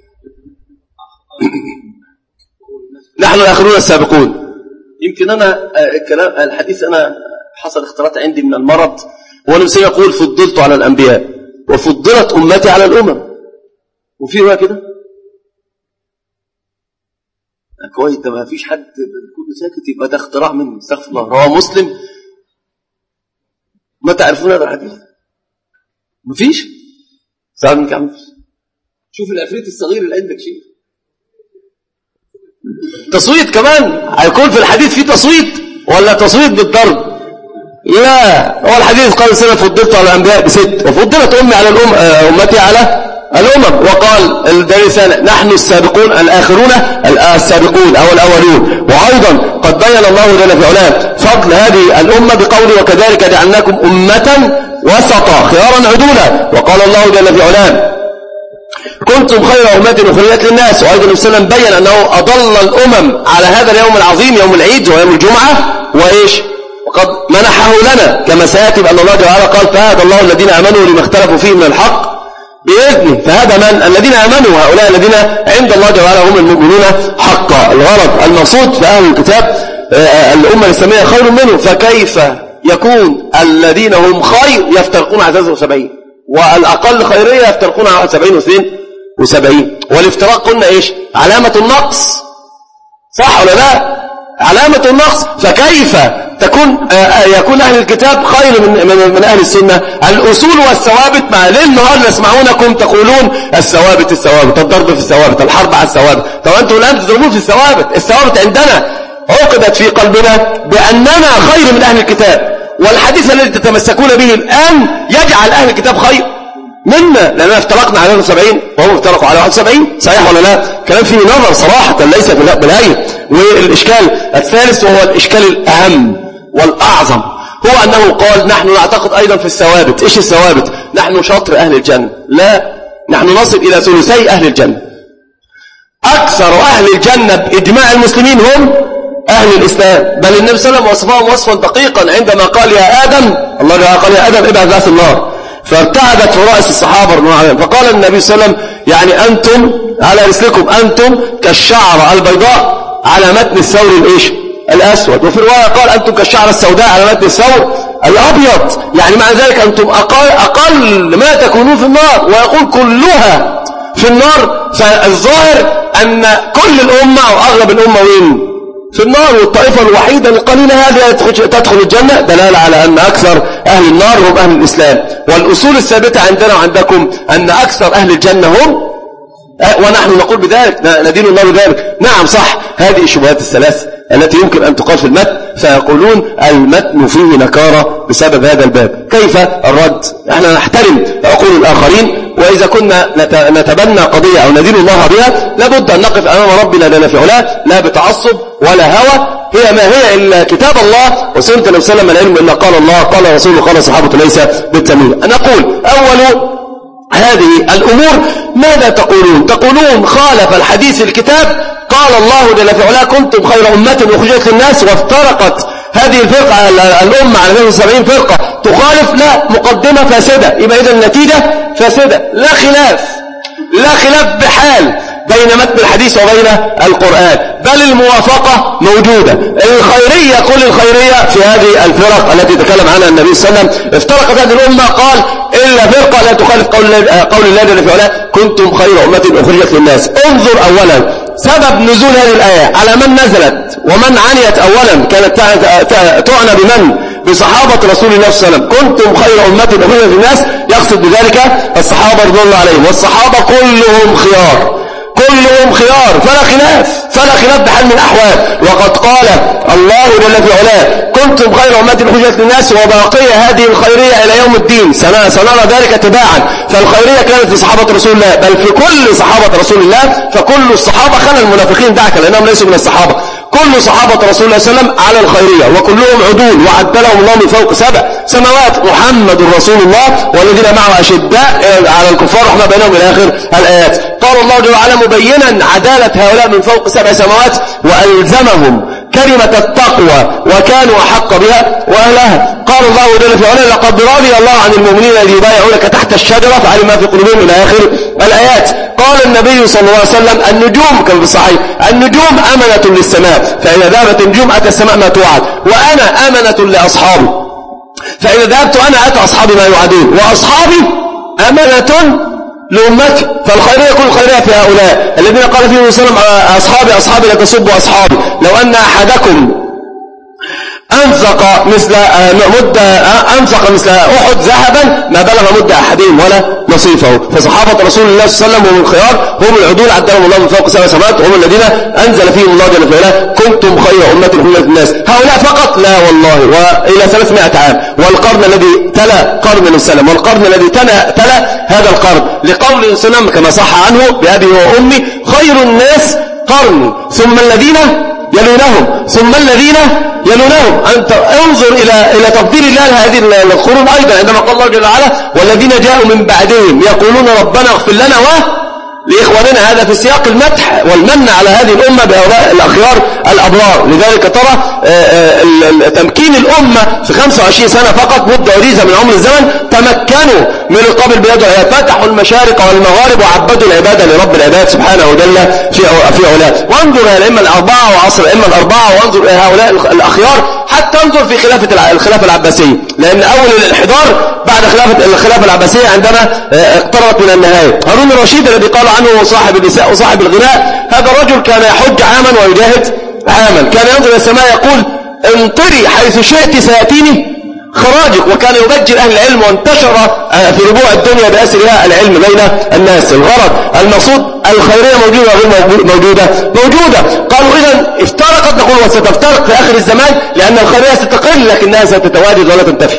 نحن الآخرون السابقون. يمكن أنا الكلام الحديث أنا حصل اختلاط عندي من المرض. ونمسي يقول فضلت على الأنبياء وفضلت أمتي على الأمم. وفي رواية كده كويس. ده ما فيش حد كله ساكت يبقى ده اختراع منه. استغفر الله. رواه مسلم. ما تعرفون هذا الحديث؟ ما فيش. سأل منك عم شوف العفريت الصغير اللي عندك شيء تصويت كمان. هيكون في الحديث في تصويت ولا تصويت بالضرب؟ لا. هو الحديث قال سنة فضلت على الأنبياء بست وفضلت أمي على الأم أمتي على الأمم. وقال الدليل الثاني نحن السابقون الآخرون السابقون أو الأولون. وأيضا قد بين الله جل في علاه فضل هذه الأمة بقوله وكذلك جعلناكم أمة وسطا خيارا عدولا. وقال الله جل في علاه كنتم خير أمة أخرجت للناس. وأيضا النبي صلى الله عليه وسلم بين أنه أضل الأمم على هذا اليوم العظيم يوم العيد ويوم الجمعة. وإيش وقد منحه لنا كما سيأتي بأن الله تعالى قال فهذا الله الذين آمنوا لما اختلفوا فيه من الحق بإذنه. فهذا من الذين آمنوا هؤلاء الذين عند الله تعالى هم المؤمنون حقا. الغرض المقصود في أهل الكتاب الأمة الإسلامية خير منه. فكيف يكون الذين هم خير يفترقون على ثلاثة وسبعين والأقل خيرية يفترقون على سبعين واثنين وسبعين. والافتراق قلنا إيش علامة النقص صح ولا لا؟ علامة النقص. فكيف تكون يكون أهل الكتاب خير من, من, من أهل السنة؟ الأصول والثوابت مع ليل نهار نسمعونكم تقولون الثوابت الثوابت الضرب في الثوابت الحرب على الثوابت. طب أنتم الآن تضربون في الثوابت. الثوابت عندنا عقدت في قلبنا بأننا خير من أهل الكتاب. والحديث الذي تتمسكون به الآن يجعل أهل الكتاب خير منا لأننا افترقنا على سبعين وهم افترقوا على واحد وسبعين. صحيح ولا لا؟ كلام فيه نظر صراحة ليس بالهي. والإشكال الثالث وهو الإشكال الأهم والأعظم هو أنه قال نحن نعتقد أيضا في الثوابت. إيش الثوابت؟ نحن شطر أهل الجنة. لا نحن نصل إلى ثلثي أهل الجنة. أكثر أهل الجنة بإجماع المسلمين هم أهل الإسلام. بل النبي صلى الله عليه وسلم وصفهم وصفا دقيقا عندما قال يا آدم الله تعالى قال يا آدم ابعث ذات النار فارتعدت فرائس الصحابة رضي الله عنهم. فقال النبي صلى الله عليه وسلم يعني أنتم على رسلكم أنتم كالشعرة البيضاء على متن الثور الإيش الأسود. وفي رواية قال أنتم كالشعرة السوداء على متن الثور الأبيض. يعني مع ذلك أنتم أقل, أقل ما تكونون في النار. ويقول كلها في النار. فالظاهر أن كل الأمة أو أغلب الأمة وين؟ في النار، والطائفة الوحيدة القليلة هذه تدخل الجنة، دلالة على أن أكثر أهل النار هم أهل الإسلام. والأصول الثابتة عندنا وعندكم أن أكثر أهل الجنة هم، ونحن نقول بذلك، ندين الله بذلك. نعم صح، هذه الشبهات الثلاث التي يمكن أن تقال في المتن، فيقولون المتن فيه نكارة بسبب هذا الباب. كيف الرد؟ احنا نحترم عقول الآخرين، وإذا كنا نتبنى قضية أو ندين الله بها لابد أن نقف أمام ربنا جل في علاه، لا بتعصب ولا هوى. هي ما هي إلا كتاب الله وسنة النبي صلى الله عليه وسلم، العلم إلا قال الله قال رسوله قال صحابته ليس بالتمويه. نقول أول هذه الأمور ماذا تقولون؟ تقولون خالف الحديث الكتاب. قال الله جل في علاه كنتم خير أمة أخرجت للناس، وافترقت هذه الفرقة الأمة على اثنين وسبعين فرقة تخالف، لا مقدمة فاسدة، يبقى إذا النتيجة فاسدة. لا خلاف لا خلاف بحال بين متن الحديث وبين القرآن، بل الموافقة موجودة. الخيرية كل الخيرية في هذه الفرق التي تكلم عنها النبي صلى الله عليه وسلم. افترقت هذه الأمة قال إلا فرقة لا تخالف قول قول الله جل في علاه كنتم خير أمة أخرجت للناس. انظر أولا سبب نزول هذه الآية، على من نزلت ومن عنيت. أولا كانت تعنى بمن؟ بصحابة رسول الله صلى الله عليه وسلم. كنتم خير أمة أخرجت للناس، يقصد بذلك الصحابة رضي الله عليهم، والصحابة كلهم خيار، كلهم خيار، فلا خلاف فلا خلاف بحال من الأحوال. وقد قال الله جل في علاه كنتم خير أمة أخرجت للناس، وباقية هذه الخيرية إلى يوم الدين، سنرى ذلك تباعا. فالخيرية كانت في صحابة رسول الله، بل في كل صحابة رسول الله. فكل الصحابة خلى المنافقين دعك لأنهم ليسوا من الصحابة، كل صحابة رسول الله صلى الله عليه وسلم على الخيرية، وكلهم عدول وعدلهم الله من فوق سبع سماوات. محمد رسول الله والذين معه أشداء على الكفار رحمة بينهم إلى آخر الآيات. قال الله جل وعلا مبينا عدالة هؤلاء من فوق سبع سماوات، وألزمهم كلمة التقوى وكانوا أحق بها وأهلها. قال الله جل في علاه لقد رضي الله عن المؤمنين الذين يبايعونك تحت الشجرة فعلم ما في قلوبهم إلى آخر الآيات. قال النبي صلى الله عليه وسلم النجوم كما في الصحيح النجوم أمنة للسماء، فإذا ذهبت النجوم أتى السماء ما توعد، وأنا أمنة لأصحابي، فإذا ذهبت أنا أتى أصحابي ما يوعدون، وأصحابي أمنة لأمتي. فالخيرية كل خيرية في هؤلاء الذين قال فيهم صلى الله عليه وسلم أصحابي أصحابي لا تسبوا أصحابي. لو أن أحدكم أنفق مثل مد أنفق مثل أحد ذهبا ما بلغ مد أحدهم ولا نصيفه. فصحابة رسول الله صلى الله عليه وسلم هم الخيار، هم العدول عدلهم الله من فوق سبع سماوات، هم الذين أنزل فيهم الله جل وعلا كنتم خير أمة أخرجت للناس. هؤلاء فقط؟ لا والله، وإلى ثلاثمائة عام. والقرن الذي تلا قرن السلام، والقرن الذي تلا هذا القرن، لقول السلام كما صح عنه بأبي وأمي خير الناس قرني ثم الذين يلونهم ثم الذين يلونهم. أنت انظر إلى إلى تفضيل الله لهذه القرون أيضا، عندما قال الله جل وعلا والذين جاءوا من بعدهم يقولون ربنا اغفر لنا و لإخواننا. هذا في سياق المدح والمن على هذه الأمة بهؤلاء الأخيار الأبرار. لذلك ترى تمكين الأمة في خمسة وعشرين سنة فقط، مدة وريزة من عمر الزمن، تمكنوا من رقاب البلاد والعباد، فتحوا المشارق والمغارب وعبدوا العبادة لرب العباد سبحانه وجل في علاه. وانظر إلى الأئمة الأربعة وعصر الأئمة الأربعة، وانظر إلى هؤلاء الأخيار، حتى انظر في خلافة الخلافة العباسية، لأن أول الانحدار بعد خلافة الخلافة العباسية عندما اقتربت من النهاية. هارون الرشيد الذي قال عنه صاحب النساء وصاحب الغناء، هذا الرجل كان يحج عاما ويجاهد عاما، كان ينظر إلى السماء يقول انطري حيث شئت سيأتيني خراجك، وكان يبجل أهل العلم، وانتشر في ربوع الدنيا بأسرها العلم بين الناس. الغرض المقصود الخيرية موجودة غير موجودة موجودة. قالوا إذا افترقت، نقول وستفترق في آخر الزمان، لأن الخيرية ستقل لكنها ستتواجد ولا تنتفي،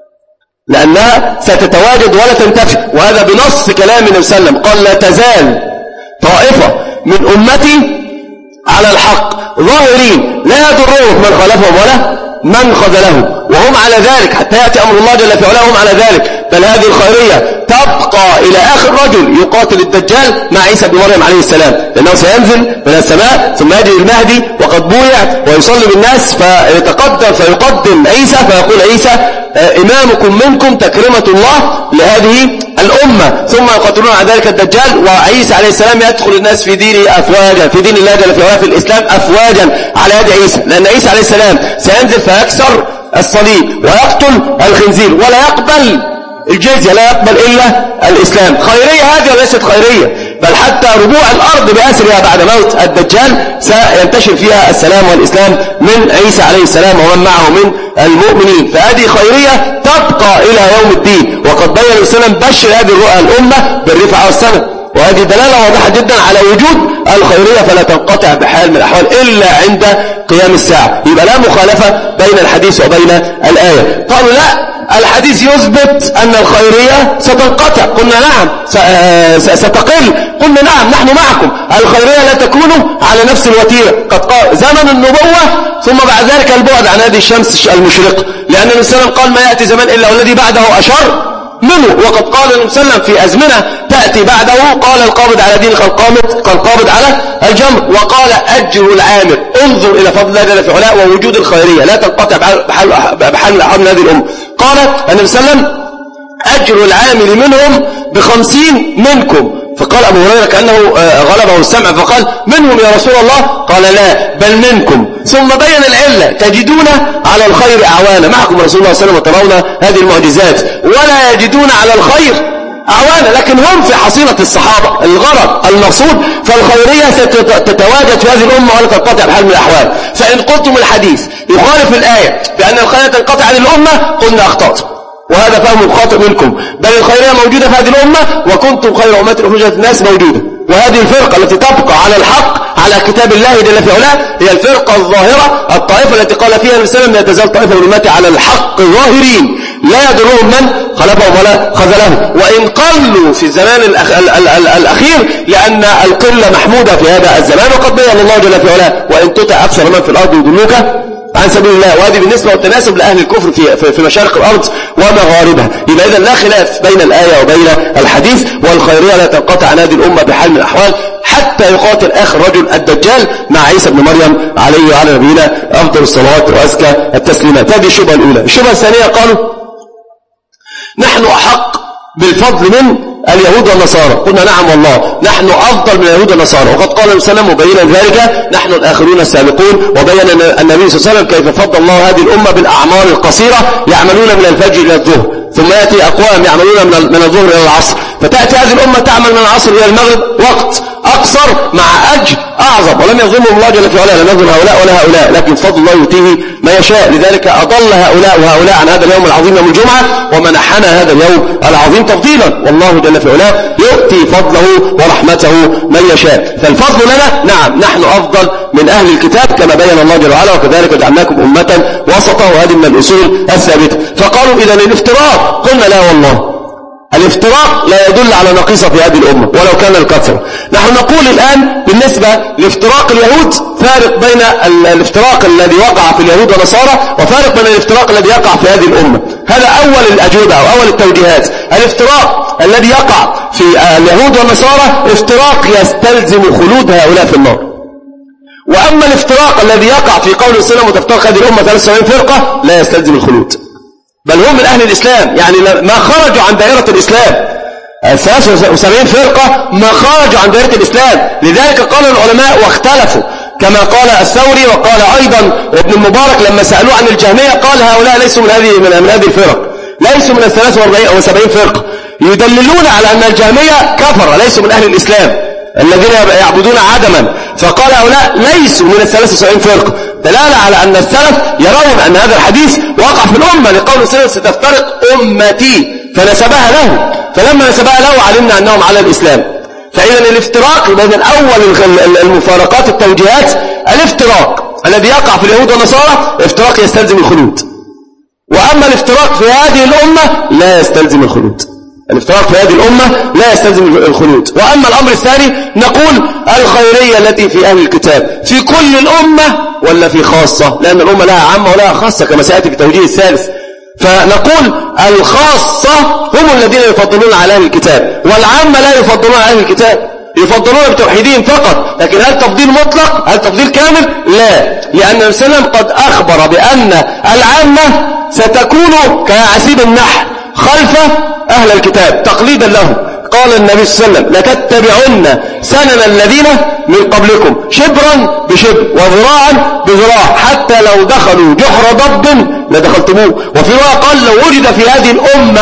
لأنها ستتواجد ولا تنتفي. وهذا بنص كلام النبي صلى الله عليه وسلم، قال لا تزال طائفة من أمتي على الحق ظاهرين لا يضرهم من خالفهم ولا من خذلهم، وهم على ذلك حتى يأتي أمر الله جل في علاه، هم على ذلك. بل هذه الخيرية تبقى إلى آخر رجل يقاتل الدجال مع عيسى بن مريم عليه السلام، لأنه سينزل من السماء ثم يجي المهدي وقد بويع ويصلي بالناس، فيتقدم فيقدم عيسى فيقول عيسى إمامكم منكم تكرمة الله لهذه الأمة، ثم يقاتلون على ذلك الدجال، وعيسى عليه السلام يدخل الناس في دين أفواجا، في دين الله جل في علاه في الإسلام أفواجا على يد عيسى، لأن عيسى عليه السلام سينزل فيكسر الصليب ويقتل الخنزير ولا يقبل الجزية، لا يقبل إلا الإسلام. خيرية هذه وليست خيرية، بل حتى ربوع الأرض بأسرها بعد موت الدجال سينتشر فيها السلام والإسلام من عيسى عليه السلام ومن معه من المؤمنين. فهذه خيرية تبقى إلى يوم الدين. وقد بين الإسلام بشر هذه الرؤى الأمة بالرفعة والسنة، وهذه دلالة واضحة جدا على وجود الخيرية فلا تنقطع بحال من الأحوال إلا عند قيام الساعة. يبقى لا مخالفة بين الحديث وبين الآية. قالوا لا، الحديث يثبت أن الخيرية ستنقطع. قلنا نعم. ستقل. قلنا نعم نحن معكم. الخيرية لا تكون على نفس الوتيرة. قد قال زمن النبوة ثم بعد ذلك البعد عن هذه الشمس المشرقة، لأن النبي صلى الله عليه وسلم قال ما يأتي زمان إلا والذي بعده أشر منه. وقد قال النبي صلى الله عليه وسلم في أزمنة تأتي بعده قال القابض على دين كالقابض على الجمر، وقال أجر العامل. انظر إلى فضل الله جل في علاه ووجود الخيرية لا تنقطع بحال بحال الأحوال من هذه الأمة. قال النبي صلى الله عليه وسلم أجر العامل منهم بخمسين منكم. فقال أبو هريرة كأنه غلبه السمع فقال منهم يا رسول الله؟ قال لا بل منكم. ثم بين العلة تجدون على الخير أعوانا. معكم رسول الله صلى الله عليه وسلم وترون هذه المعجزات ولا يجدون على الخير أعوانا، لكن هم في حصيلة الصحابة الغرض المقصود. فالخيرية ستتواجد في هذه الأمة ولا تنقطع بحال من الأحوال. فإن قلتم الحديث يخالف الآية بأن الخيرية تنقطع عن الأمة قلنا أخطأتم، وهذا فهم خاطئ منكم. بل الخيرية موجودة في هذه الأمة وكنتم خير أمة أخرجت الناس موجودة. وهذه الفرقة التي تبقى على الحق على كتاب الله جل في علاه هي الفرقة الظاهرة، الطائفة التي قال فيها النبي صلى الله عليه وسلم لا تزال طائفة من أمتي على الحق ظاهرين لا يضرهم من خلفهم ولا خذلهم. وإن قلوا في الزمان الأخ... ال... ال... ال... الأخير لأن القلة محمودة في هذا الزمان. وقد بين الله جل في علاه وإن تطع أكثر من في الأرض يضلوك عن سبيل الله. وهذه بالنسبة والتناسب لأهل الكفر في في مشارق الأرض ومغاربها. يبقى إذن لا خلاف بين الآية وبين الحديث. والخيرية لا تنقطع عن هذه الأمة بحال من الأحوال حتى يقاتل آخر رجل الدجال مع عيسى بن مريم عليه وعلى نبينا أفضل الصلوات وأزكى التسليمات. هذه الشبهة الأولى. الشبهة الثانية قالوا نحن أحق بالفضل من اليهود والنصارى. قلنا نعم والله نحن أفضل من اليهود والنصارى. وقد قال النبي صلى الله عليه وسلم مبينا ذلك نحن الآخرون السابقون. وبين النبي صلى الله عليه وسلم كيف فضل الله هذه الأمة بالأعمار القصيرة يعملون من الفجر إلى الظهر، ثم يأتي أقوام يعملون من الظهر إلى العصر، فتأتي هذه الأمة تعمل من العصر إلى المغرب وقت أقصر مع أجر أعظم. ولم يظلمهم الله جل في علاه، لم يظلم هؤلاء ولا هؤلاء، لكن فضل الله يؤتيه ما يشاء. لذلك أضل هؤلاء وهؤلاء عن هذا اليوم العظيم يوم الجمعة ومنحنا هذا اليوم العظيم تفضيلا. والله جل في علاه يؤتي فضله ورحمته من يشاء. فالفضل لنا نعم نحن أفضل من أهل الكتاب كما بين الله جل وعلا وكذلك جعلناكم أمة وسطا، وهذه من الأصول الثابتة. فقالوا إذا الافتراق. قلنا لا والله الافتراق لا يدل على نقيصة في هذه الأمة ولو كان الكثرة. نحن نقول الآن بالنسبة لافتراق اليهود فارق بين الافتراق الذي وقع في اليهود والنصارى وفارق بين الافتراق الذي يقع في هذه الأمة. هذا أول الأجوبة أو أول التوجيهات. الافتراق الذي يقع في اليهود والنصارى افتراق يستلزم خلود هؤلاء في النار. وأما الافتراق الذي يقع في قول السلام وتفترق هذه الأمة ثلاث وسبعين فرقة لا يستلزم الخلود، بل هم من أهل الإسلام. يعني ما خرجوا عن دائرة الإسلام ثلاث وسبعين فرقة ما خرجوا عن دائرة الإسلام. لذلك قال العلماء واختلفوا كما قال الثوري وقال أيضا ابن المبارك لما سألوه عن الجهمية قال هؤلاء ليسوا من هذه من هذه الفرق، ليسوا من الثلاث وسبعين فرقة، يدللون على أن الجهمية كفر ليسوا من أهل الإسلام الذين يعبدون عدما. فقال هؤلاء ليسوا من الثلاث وسبعين فرقة، دلالة على أن السلف يرون أن هذا الحديث وقع في الأمة لقول السلف ستفترق أمتي فنسبها له، فلما نسبها له علمنا أنهم على الإسلام. فإذا الافتراق بين أول المفارقات التوجيهات الافتراق الذي يقع في اليهود والنصارى افتراق يستلزم الخلود، وأما الافتراق في هذه الأمة لا يستلزم الخلود. الافتراق في هذه الأمة لا يستلزم الخلود. وأما الأمر الثاني نقول الخيرية التي في أهل الكتاب في كل الأمة ولا في خاصة، لأن الأمة لها عامة ولها خاصة كما سيأتي في التوجيه الثالث. فنقول الخاصة هم الذين يفضلون على أهل الكتاب، والعامة لا يفضلون على أهل الكتاب، يفضلون بتوحيدهم فقط. لكن هل تفضيل مطلق؟ هل تفضيل كامل؟ لا، لأن النبي صلى الله عليه وسلم قد أخبر بأن العامة ستكون كعسيب النحل خلف أهل الكتاب تقليدا له. قال النبي صلى الله عليه وسلم لتتبعن سنن الذين من قبلكم شبرا بشبر وذراعا بذراع حتى لو دخلوا جحر ضب لدخلتموه. وفي رواية قال لو وجد في هذه الأمة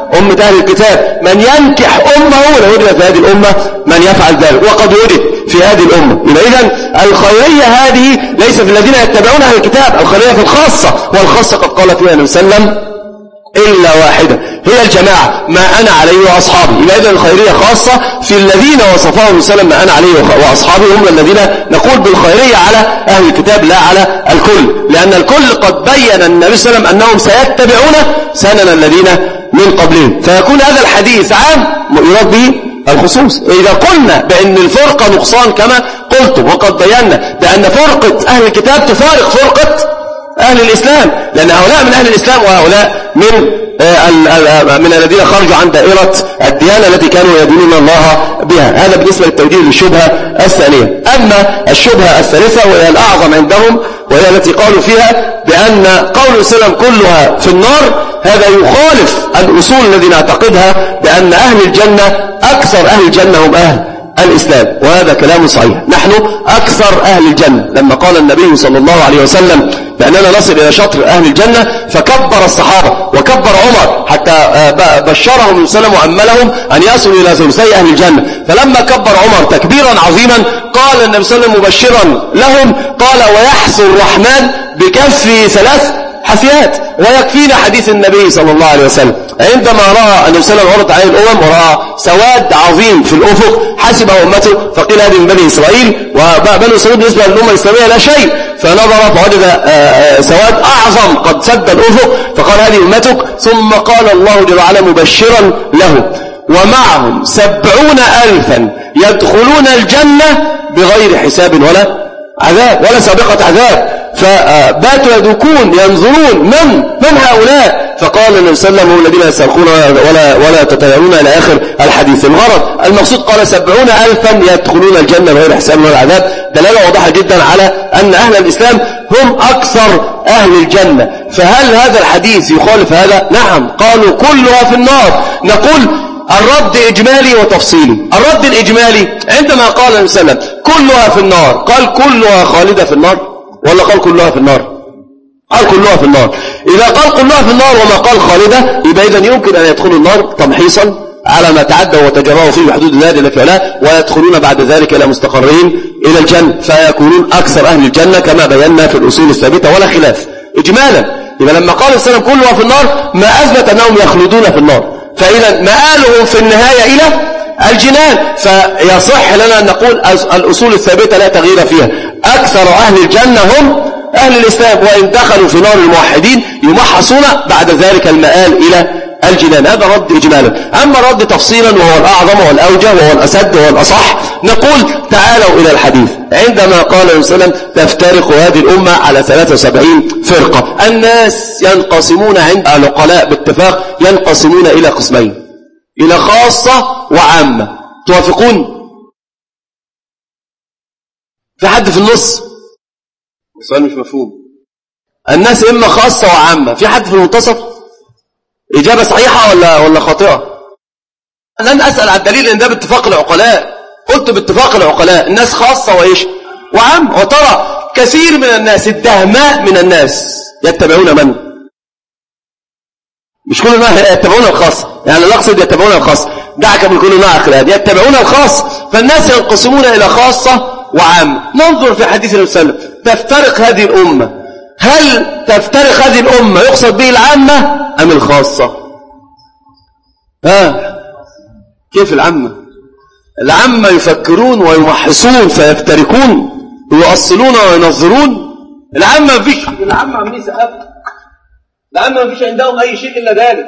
أمة أهل الكتاب من ينكح أمه لوجد في هذه الأمة من يفعل ذلك، وقد وجد في هذه الأمة. إذن الخيرية هذه ليس في الذين يتبعون أهل الكتاب، الخيرية في الخاصة، والخاصة قد قال فيها النبي صلى الله عليه وسلم إلا واحدة هي الجماعة ما أنا عليه وأصحابي. إذن الخيرية خاصة في الذين وصفهم النبي صلى الله عليه وسلم ما أنا عليه وأصحابي، هم الذين نقول بالخيرية على أهل الكتاب لا على الكل، لأن الكل قد بين النبي صلى الله عليه وسلم أنهم سيتبعون سنن الذين من قبلهم، فيكون هذا الحديث عام يراد به الخصوص. إذا قلنا بأن الفرقة نقصان كما قلت، وقد بينا بأن فرقة أهل الكتاب تفارق فرقة أهل الإسلام، لأن هؤلاء من أهل الإسلام وهؤلاء من من الذين خرجوا عن دائرة الديانة التي كانوا يدينون الله بها. هذا بالنسبة للتوجيه للشبهة الثانية. أما الشبهة الثالثة وهي الأعظم عندهم، وهي التي قالوا فيها بأن قول السلام كلها في النار، هذا يخالف الأصول الذي نعتقدها بأن أهل الجنة أكثر أهل الجنة هم أهل الإسلام، وهذا كلام صحيح. نحن أكثر أهل الجنة، لما قال النبي صلى الله عليه وسلم بأننا نصل إلى شطر أهل الجنة فكبر الصحابة وكبر عمر حتى بشرهم وسلم وأملهم أن يصلوا إلى ثلثي أهل الجنة. فلما كبر عمر تكبيرا عظيما قال النبي صلى الله عليه وسلم مبشرا لهم، قال ويحث الرحمن بكفه ثلاث حثيات. ويكفينا حديث النبي صلى الله عليه وسلم عندما رأى النبي صلى الله عليه وسلم عرض عليه الأمم ورأى سواد عظيم في الأفق حسبه أمته، فقيل هذه من بني إسرائيل، وبني إسرائيل بالنسبة للأمة الإسلامية لا شيء، فنظر فوجد سواد أعظم قد سد الأفق، فقال هذه أمتك. ثم قال الله جل وعلا مبشرا له ومعهم سبعون ألفا يدخلون الجنة بغير حساب ولا عذاب ولا سابقة عذاب. فباتوا يدوكون ينظرون من من هؤلاء، فقال النبي صلى الله عليه وسلم هم الذين يسرقون ولا ولا يتطيرون إلى آخر الحديث. الغرض المقصود قال سبعون ألفا يدخلون الجنة بغير حساب ولا عذاب، دلالة واضحة جدا على أن أهل الإسلام هم أكثر أهل الجنة. فهل هذا الحديث يخالف هذا؟ نعم، قالوا كلها في النار. نقول الرد إجمالي وتفصيلي. الرد الإجمالي عندما قال النبي صلى الله عليه وسلم كلها في النار، قال كلها خالدة في النار ولا قال كلها في النار؟ قال كلها في النار. إذا قال كلها في النار وما قال خالدة، يبقى إذن يمكن أن يدخلوا النار تمحيصا على ما تعدوا وتجرؤوا فيه بحدود الله جل في علاه، ويدخلون بعد ذلك إلى مستقرين إلى الجنة، فيكونون أكثر أهل الجنة كما بينا في الأصول الثابتة ولا خلاف إجمالا. يبقى لما قال السلام كلها في النار ما أثبت أنهم يخلدون في النار، فإذا مآلهم في النهاية إلى الجنان. فيصح لنا أن نقول الأصول الثابتة لا تغيير فيها، أكثر أهل الجنة هم أهل الإسلام، وإن دخلوا في نار الموحدين يمحصون بعد ذلك المآل إلى الجنان. هذا رد إجمالا. أما رد تفصيلا وهو الأعظم والأوجه وهو الأسد وهو الأصح، نقول تعالوا إلى الحديث. عندما قال النبي صلى الله عليه وسلم تفترق هذه الأمة على ثلاثة وسبعين فرقة، الناس ينقسمون عند العقلاء باتفاق ينقسمون إلى قسمين، إلى خاصة وعامة. توافقون؟ في حد في النص؟ السؤال مش مفهوم. الناس إما خاصة وعامة، في حد في المنتصف؟ إجابة صحيحة ولا ولا خاطئة؟ لن أسأل عن الدليل إن ده باتفاق العقلاء. قلت باتفاق العقلاء الناس خاصة وإيش؟ وعام. وترى كثير من الناس الدهماء من الناس يتبعون من؟ مش كل ما يتبعون الخاصة، يعني لا أقصد يتبعون الخاصة، دعك من كل نوع خلاف، يتبعون الخاص. فالناس ينقسمون إلى خاصة وعام. ننظر في حديث النبي صلى الله عليه وسلم تفترق هذه الأمة، هل تفترق هذه الأمة يقصد به العامة أم الخاصة؟ ها كيف العامة؟ العامة يفكرون ويمحصون فيفترقون ويؤصلون وينظرون. العامة مفيش، العامة عملية سحاب، العامة مفيش عندهم أي شيء إلا ذلك.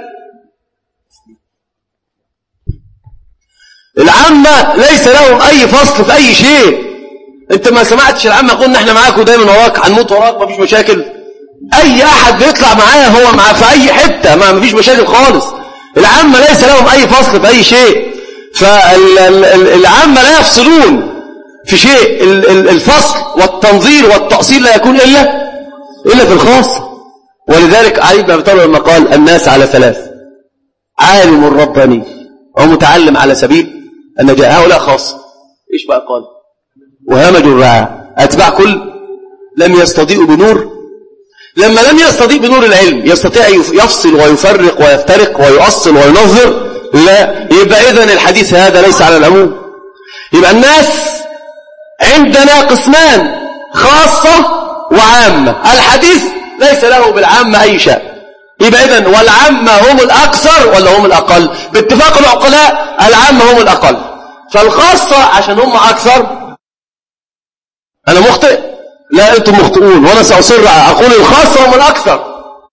العامة ليس لهم أي فصل في أي شيء. أنت ما سمعتش العامة يقول نحن معاك ودايما وراك، هنموت وراك، مفيش مشاكل. أي أحد بيطلع معاه هو معاه في أي حتة، ما مفيش مشاكل خالص. العامة ليس لهم أي فصل في أي شيء، فالعامة لا يفصلون في شيء. الفصل والتنظير والتأصيل لا يكون إلا إلا في الخاص. ولذلك علي بن أبي طالب لما قال الناس على ثلاث: عالم رباني ومتعلم على سبيل النجاة، هؤلاء خاص. إيش بقى قال؟ وهمج الرعاة أتباع كل لم يستضيئوا بنور لما لم يستطيع بنور العلم يستطيع يفصل ويفرق ويفترق ويؤصل وينظر؟ لا. يبقى إذن الحديث هذا ليس على العموم. يبقى الناس عندنا قسمان، خاصة وعامة. الحديث ليس له بالعامة أي شيء. يبقى إذن والعامة هم الأكثر ولا هم الأقل؟ باتفاق العقلاء العامة هم الأقل، فالخاصة عشان هم أكثر. أنا مخطئ؟ لا، أنتم مخطئون، وأنا سأصر أقول الخاصة هم الأكثر.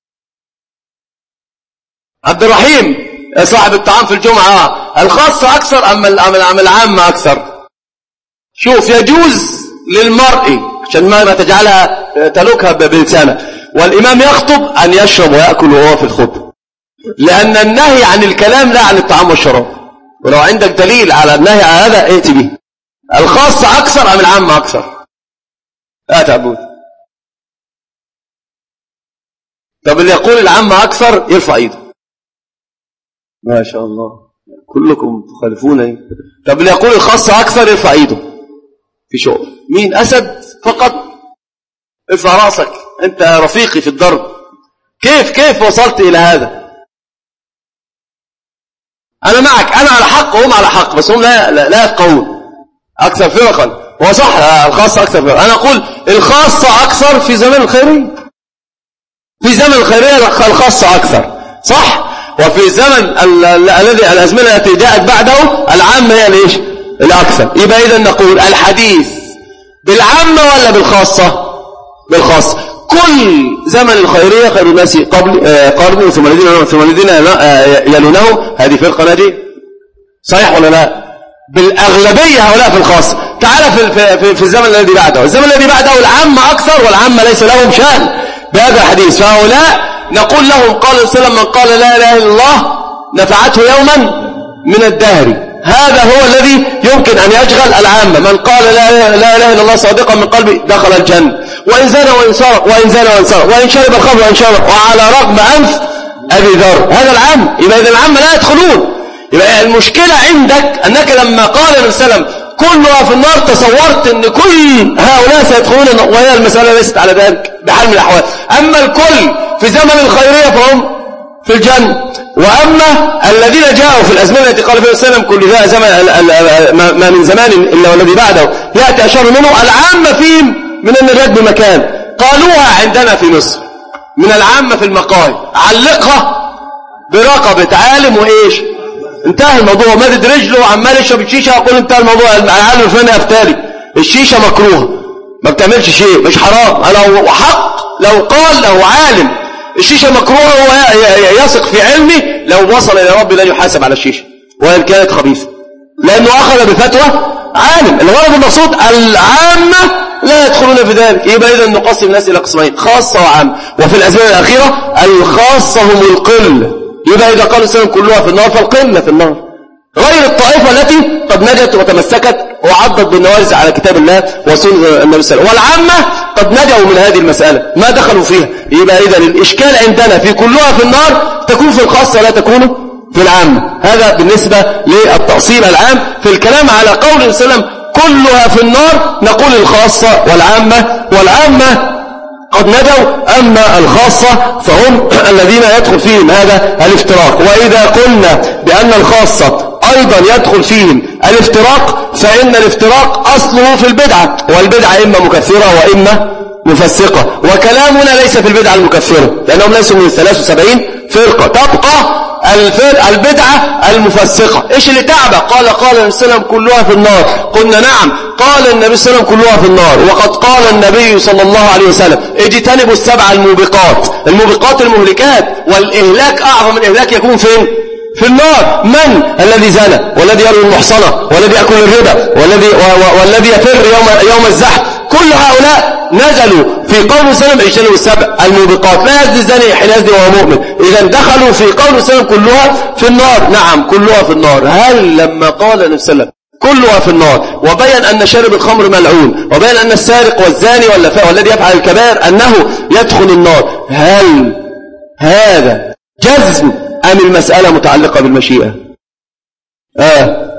عبد الرحيم صاحب الطعام في الجمعة، الخاصة أكثر أم العامة أكثر؟ شوف، يجوز للمرء عشان ما تجعلها تلوكها بلسانه والإمام يخطب أن يشرب ويأكل وهو في الخطبة، لأن النهي عن الكلام لا عن الطعام والشراب. ولو عندك دليل على النهي عن هذا ائت به. الخاصة أكثر أم العامة أكثر؟ آت عبود. طب اللي يقول العامة أكثر يرفع إيده. ما شاء الله كلكم تخالفونني. طب اللي يقول الخاصة أكثر يرفع إيده. في شغل مين؟ أسد فقط؟ ارفع رأسك، أنت رفيقي في الضرب. كيف كيف وصلت إلى هذا؟ أنا معك، أنا على حق وهم على حق، بس هم لا لا, لا يفقهون. أكثر فرقا، هو صح الخاصة أكثر فرقا. أنا أقول الخاصة أكثر في زمن الخيرية، في زمن الخيرية الخاصة أكثر صح، وفي زمن الذي الأزمنة التي جاءت بعده العامة هي ليش الأكثر. يبقى إذا نقول الحديث بالعامة ولا بالخاصة؟ بالخاصة. كل زمن الخيرية خير الناس قبل قرن ثم الذين ثم الذين يلونهم، هذه فرقة ناجية صحيح ولا لا؟ بالأغلبية هؤلاء في الخاصة. تعال في في في الزمن الذي بعده، الزمن الذي بعده العامة أكثر والعامة ليس لهم شأن بهذا الحديث. فهؤلاء نقول لهم قال صلى الله عليه وسلم من قال لا إله إلا الله نفعته يوما من الدهر. هذا هو الذي يمكن أن يشغل العامة. من قال لا إله إلا الله صادقا من قلبه دخل الجنة، وإن زنى وإن سرق وإن زنى وإن سرق وإن شرب الخمر وإن شرب وعلى رغم أنف أبي ذر. هذا العام. يبقى إذا العامة لا يدخلون. يبقى المشكلة عندك أنك لما قال النبي صلى الله عليه وسلم كلها في النار تصورت أن كل هؤلاء سيدخلون، وهي المسألة ليست على ذلك بحال من الأحوال. أما الكل في زمن الخيرية فهم في الجنة، وأما الذين جاءوا في الأزمنة التي قال فيها السلام كل ذا زمن ما من زمان إلا والذي بعده يأتي أشهر منه، العامة فيهم من النجاة بمكان. قالوها عندنا في مصر من العامة في المقاهي، علقها برقبة عالم وإيش انتهى الموضوع. مدد رجله وعمال يشرب الشيشة، أقول انتهى الموضوع. العالم الفلاني أفتالي الشيشة مكروهة ما بتعملش شيء، مش حرام. لو حق لو قال له عالم الشيشة مكروهة وهو يثق في علمه، لو وصل إلى ربي لن يحاسب على الشيشة وإن كانت خبيثة، لأنه أخذ بفتوى عالم. الغرض المقصود العامة لا يدخلون في ذلك. يبقى إذا نقسم الناس إلى قسمين، خاصة وعامة. وفي الأزمنة الأخيرة الخاصة هم القلة. يبقى إذا قالوا السلام كلها في النار فالقلة في النار، غير الطائفة التي قد نجت وتمسكت وعضت بالنوارز على كتاب الله وسنة النبي صلى الله عليه وسلم. والعامة قد نجوا من هذه المسألة ما دخلوا فيها. يبقى إذا الإشكال عندنا في كلها في النار تكون في الخاصة لا تكون في العامة. هذا بالنسبة للتأصيل العام. في الكلام على قول السلام كلها في النار نقول الخاصة والعامة، والعامة قد نجوا، أما الخاصة فهم الذين يدخل فيهم هذا الافتراق. وإذا قلنا بأن الخاصة أيضا يدخل فيهم الافتراق فإن الافتراق أصله في البدعة، والبدعة إما مكثرة وإما مفسقة. وكلامنا ليس في البدعة المكثرة لأنهم ليسوا من ثلاث وسبعين فرقة، تبقى البدعة المفسقة. إيش اللي تعبه؟ قال قال النبي صلى الله عليه وسلم كلها في النار. قلنا نعم، قال النبي صلى الله عليه وسلم كلها في النار، وقد قال النبي صلى الله عليه وسلم اجتنبوا السبع الموبقات، الموبقات المهلكات، والإهلاك أعظم من إهلاك يكون فين؟ في النار. من الذي زنى والذي يرمي المحصنة والذي يأكل الربا والذي والذي يفر يوم يوم الزحف؟ كل هؤلاء نزلوا في قول وسلم اجتنبوا السبع الموبقات. لا يزني الزاني حين يزني وهو مؤمن. إذا دخلوا في قول وسلم كلها في النار. نعم كلها في النار. هل لما قال النبي صلى الله عليه وسلم كلها في النار وبين أن شارب الخمر ملعون وبين أن السارق والزاني والذي يفعل الكبائر أنه يدخل النار، هل هذا جزم أم المسألة متعلقة بالمشيئة؟ آه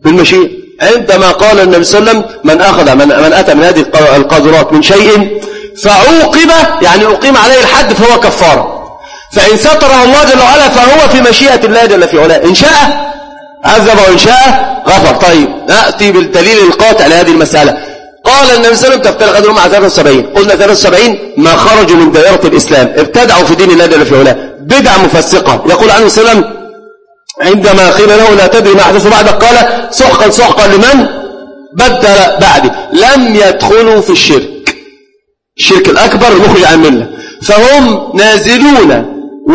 بالمشيئة. عندما قال النبي صلى الله عليه وسلم من أخذ من, من أتى من هذه القاذورات من شيء فعوقب يعني أقيم عليه الحد فهو كفارة. فإن ستره الله جل وعلا فهو في مشيئة الله جل في علاه، إن شاء عذب وإن شاء غفر. طيب نأتي بالدليل القاطع لهذه المسألة. قال النبي صلى الله عليه وسلم تفترق هذه الأمة على ثلاثة وسبعين، قلنا ثلاثة وسبعين ما خرجوا من دائرة الإسلام، ابتدعوا في دين الله جل في علاه بدع مفسقة. يقول عنه صلى الله عليه وسلم عندما قيل له لا تدري ما أحدث بعدك قال سحقا سحقا لمن بدل بعدي. لم يدخلوا في الشرك، الشرك الأكبر المخرج عن الملة، فهم نازلون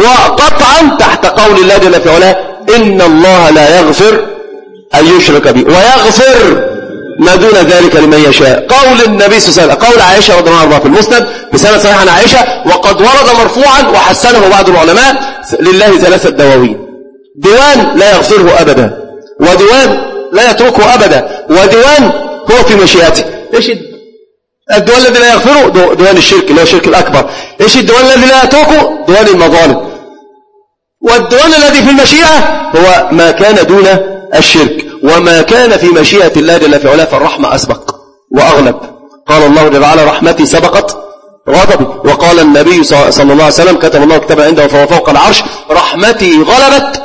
وقطعا تحت قول الله جل في علاه إن الله لا يغفر أن يشرك به ويغفر ما دون ذلك لمن يشاء. قول النبي صلى الله عليه وسلم، قول عائشة رضي الله عنها في المسند بسند صحيح عن عائشة، وقد ورد مرفوعا وحسنه بعض العلماء لله ثلاثة دواوين: ديوان لا يغفره أبدا، وديوان لا يتركه أبدا، وديوان هو في مشيئته. إيش الديوان الذي لا يغفره؟ ديوان الشرك اللي هو الشرك الأكبر. إيش الديوان الذي لا يتركه؟ ديوان المظالم. والديوان الذي في المشيئة هو ما كان دون الشرك، وما كان في مشيئة الله جل في علاه فالرحمة أسبق وأغلب. قال الله جل وعلا رحمتي سبقت غضبي، وقال النبي صلى الله عليه وسلم كتب الله كتابا عنده فهو فوق العرش رحمتي غلبت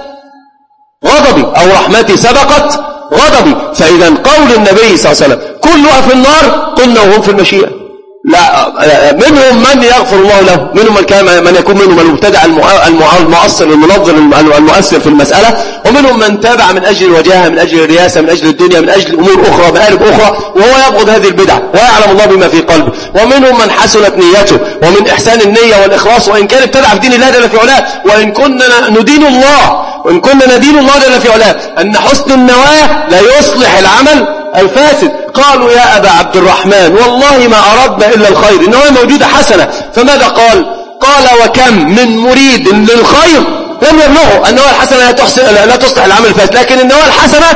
غضبي أو رحمتي سبقت غضبي. فإذا قول النبي صلى الله عليه وسلم كلها في النار قلنا وهم في المشيئة. لا، منهم من يغفر الله له، منهم من, كان من يكون منهم المبتدع المعصر المنظر المؤثر في المسألة، ومنهم من تابع من أجل الوجاهة، من أجل الرياسة، من أجل الدنيا، من أجل أمور أخرى مآلب أخرى، وهو يبغض هذه البدع ويعلم الله بما في قلبه. ومنهم من حسنت نيته، ومن إحسان النية والإخلاص وإن كان ابتدع في دين الله جل في علاه. وإن كنا ندين الله وإن كنا ندين الله جل في علاه أن حسن النواة لا يصلح العمل الفاسد. قالوا يا أبا عبد الرحمن والله ما أردنا إلا الخير، النواة موجودة حسنة. فماذا قال؟ قال وكم من مريد للخير لم يبلغه. النواة الحسنة لا, تحسن لا تصلح العمل الفاسد، لكن النواة الحسنة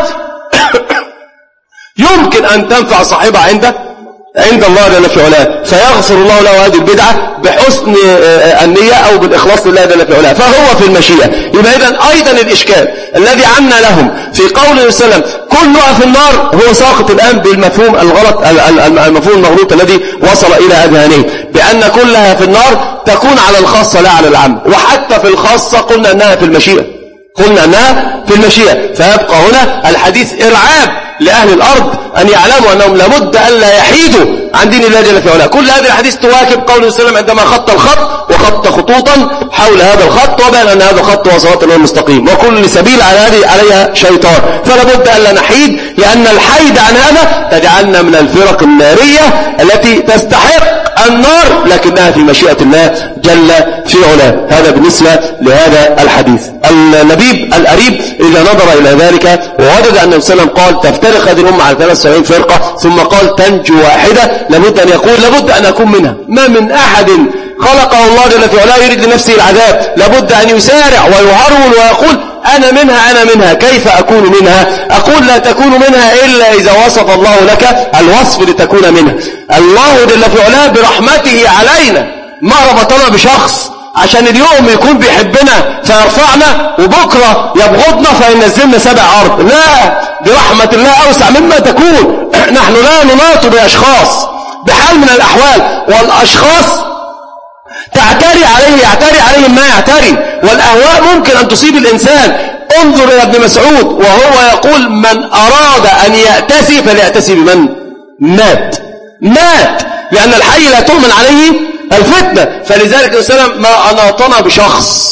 يمكن أن تنفع صاحبها عنده عند الله جل في علاه، فيغفر الله له هذه البدعة بحسن النية أو بالإخلاص لله جل في علاه، فهو في المشيئة. يبقى إذن أيضا الإشكال الذي عنا لهم في قوله صلى الله عليه وسلم كلها في النار هو ساقط الآن بالمفهوم الغلط، المفهوم المغلوط الذي وصل إلى أذهانهم بأن كلها في النار تكون على الخاصة لا على العام. وحتى في الخاصة قلنا أنها في المشيئة، قلنا أنها في المشيئة. فيبقى هنا الحديث إرعاب لأهل الأرض أن يعلموا أنهم لابد أن لا يحيدوا عن دين الله جل في علاه. كل هذه الحديث تواكب قوله صلى الله عليه وسلم عندما خط الخط وخط خطوطا حول هذا الخط، وبين أن هذا الخط هو صراط الله المستقيم، وكل سبيل على هذه عليها شيطان. فلا بد أن لا نحيد، لأن الحيد عن هذا تجعلنا من الفرق النارية التي تستحق النار لكنها في مشيئة الله جل في علاه. هذا بالنسبة لهذا الحديث. اللبيب الأريب إذا نظر إلى ذلك ووجد أن النبي صلى الله عليه وسلم قال تفترق هذه الأمة على ثلاث وسبعين فرقة ثم قال تنجو واحدة، لابد أن يقول لابد أن أكون منها. ما من أحد خلقه الله جل في علاه يريد لنفسه العذاب، لابد أن يسارع ويهرول ويقول أنا منها أنا منها. كيف أكون منها؟ أقول لا تكون منها إلا إذا وصف الله لك الوصف لتكون منها. الله جل في علاه برحمته علينا ما ربطنا بشخص عشان اليوم يكون بيحبنا فيرفعنا وبكرة يبغضنا فينزلنا سبع أرض. لا، برحمة الله أوسع مما تكون. نحن لا نناط بأشخاص بحال من الأحوال، والأشخاص تعتري عليه يعتري عليهم ما يعتري، والأهواء ممكن أن تصيب الإنسان. انظر إلى ابن مسعود وهو يقول من أراد أن يأتسي فليأتسي بمن مات مات لأن الحي لا تؤمن عليه الفتنة. فلذلك السلام ما أناطنا بشخص،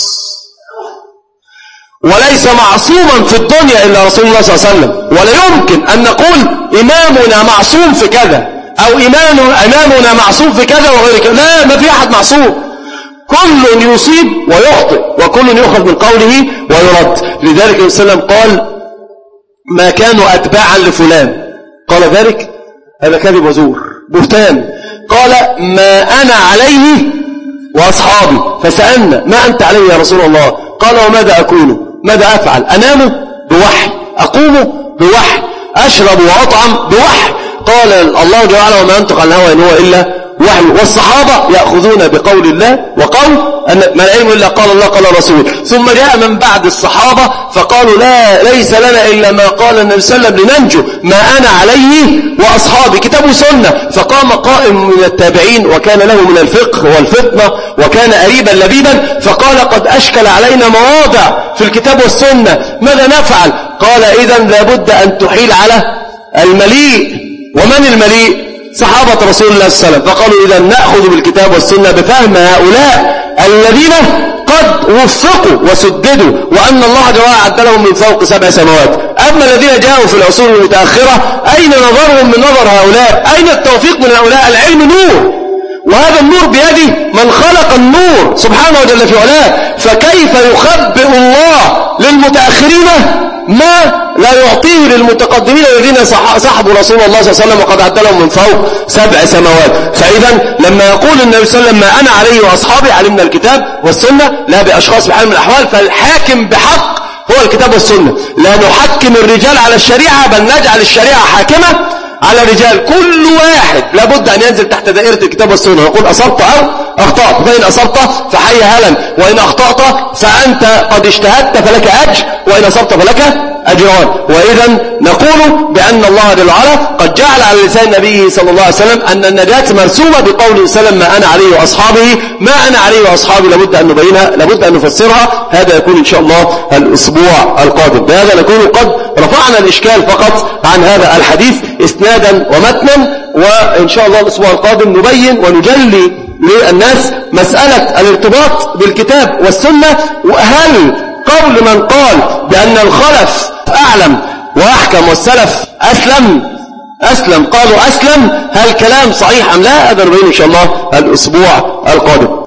وليس معصوما في الدنيا إلا رسول الله صلى الله عليه وسلم. ولا يمكن أن نقول إمامنا معصوم في كذا أو إمامنا معصوم في كذا وغير كذا. لا، ما في أحد معصوم، كل يصيب ويخطئ وكل يؤخذ من قوله ويرد. لذلك النبي صلى الله عليه وسلم قال ما كانوا أتباعا لفلان، قال ذلك هذا كذب وزور بهتان. قال ما أنا عليه وأصحابي، فسألنا ما أنت عليه يا رسول الله؟ قال وماذا أكون؟ ماذا أفعل؟ أنام بوحي، أقوم بوحي، أشرب وأطعم بوحي. قال الله جل وعلا وما ينطق عن الهوى إن هو إلا وحي، والصحابة يأخذون بقول الله وقول أن ما العلم إلا قال الله قال رسول. ثم جاء من بعد الصحابة فقالوا لا ليس لنا إلا ما قال النبي صلى الله عليه وسلم لننجو، ما أنا عليه وأصحابي كتاب وسنة. فقام قائم من التابعين وكان له من الفقه والفطنة وكان قريبا لبيبا فقال قد أشكل علينا مواضع في الكتاب والسنة، ماذا نفعل؟ قال إذن لابد أن تحيل على المليء. ومن المليء؟ صحابة رسول الله صلى الله عليه وسلم. فقالوا إذا نأخذ بالكتاب والسنة بفهم هؤلاء الذين قد وفقوا وسددوا وأن الله جل وعلا عد لهم من فوق سبع سماوات. أما الذين جاءوا في العصور المتأخرة أين نظرهم من نظر هؤلاء؟ أين التوفيق من هؤلاء؟ العلم نور، وهذا النور بيده من خلق النور سبحانه وجل في علاه. فكيف يخبئ الله للمتأخرين ما لا يعطيه للمتقدمين الذين صحبوا رسول الله صلى الله عليه وسلم وقد عد لهم من فوق سبع سماوات؟ فإذا لما يقول النبي صلى الله عليه وسلم ما أنا عليه وأصحابي علمنا الكتاب والسنة لا بأشخاص بحال من الأحوال، فالحاكم بحق هو الكتاب والسنة. لا نحكم الرجال على الشريعة بل نجعل الشريعة حاكمة على الرجال. كل واحد لابد أن ينزل تحت دائرة الكتاب والسنة ويقول أصبت أو أخطأت، فإن أصبت فحي هلا، وإن أخطأت فأنت قد اجتهدت فلك أجر، وإن أصبت فلك أجران. وإذا نقول بأن الله جل وعلا قد جعل على لسان نبيه صلى الله عليه وسلم أن النجاة مرسومة بقوله صلى الله عليه وسلم ما أنا عليه وأصحابه. ما أنا عليه وأصحابي لابد أن نبينها، لابد أن نفسرها. هذا يكون إن شاء الله الأسبوع القادم. بهذا نكون قد رفعنا الإشكال فقط عن هذا الحديث إسنادا ومتنا، وإن شاء الله الأسبوع القادم نبين ونجلي للناس مسألة الارتباط بالكتاب والسنة. وهل قول من قال بأن الخلف أعلم وأحكم والسلف أسلم أسلم قالوا أسلم، هل كلام صحيح أم لا؟ هذا نبين إن شاء الله الأسبوع القادم.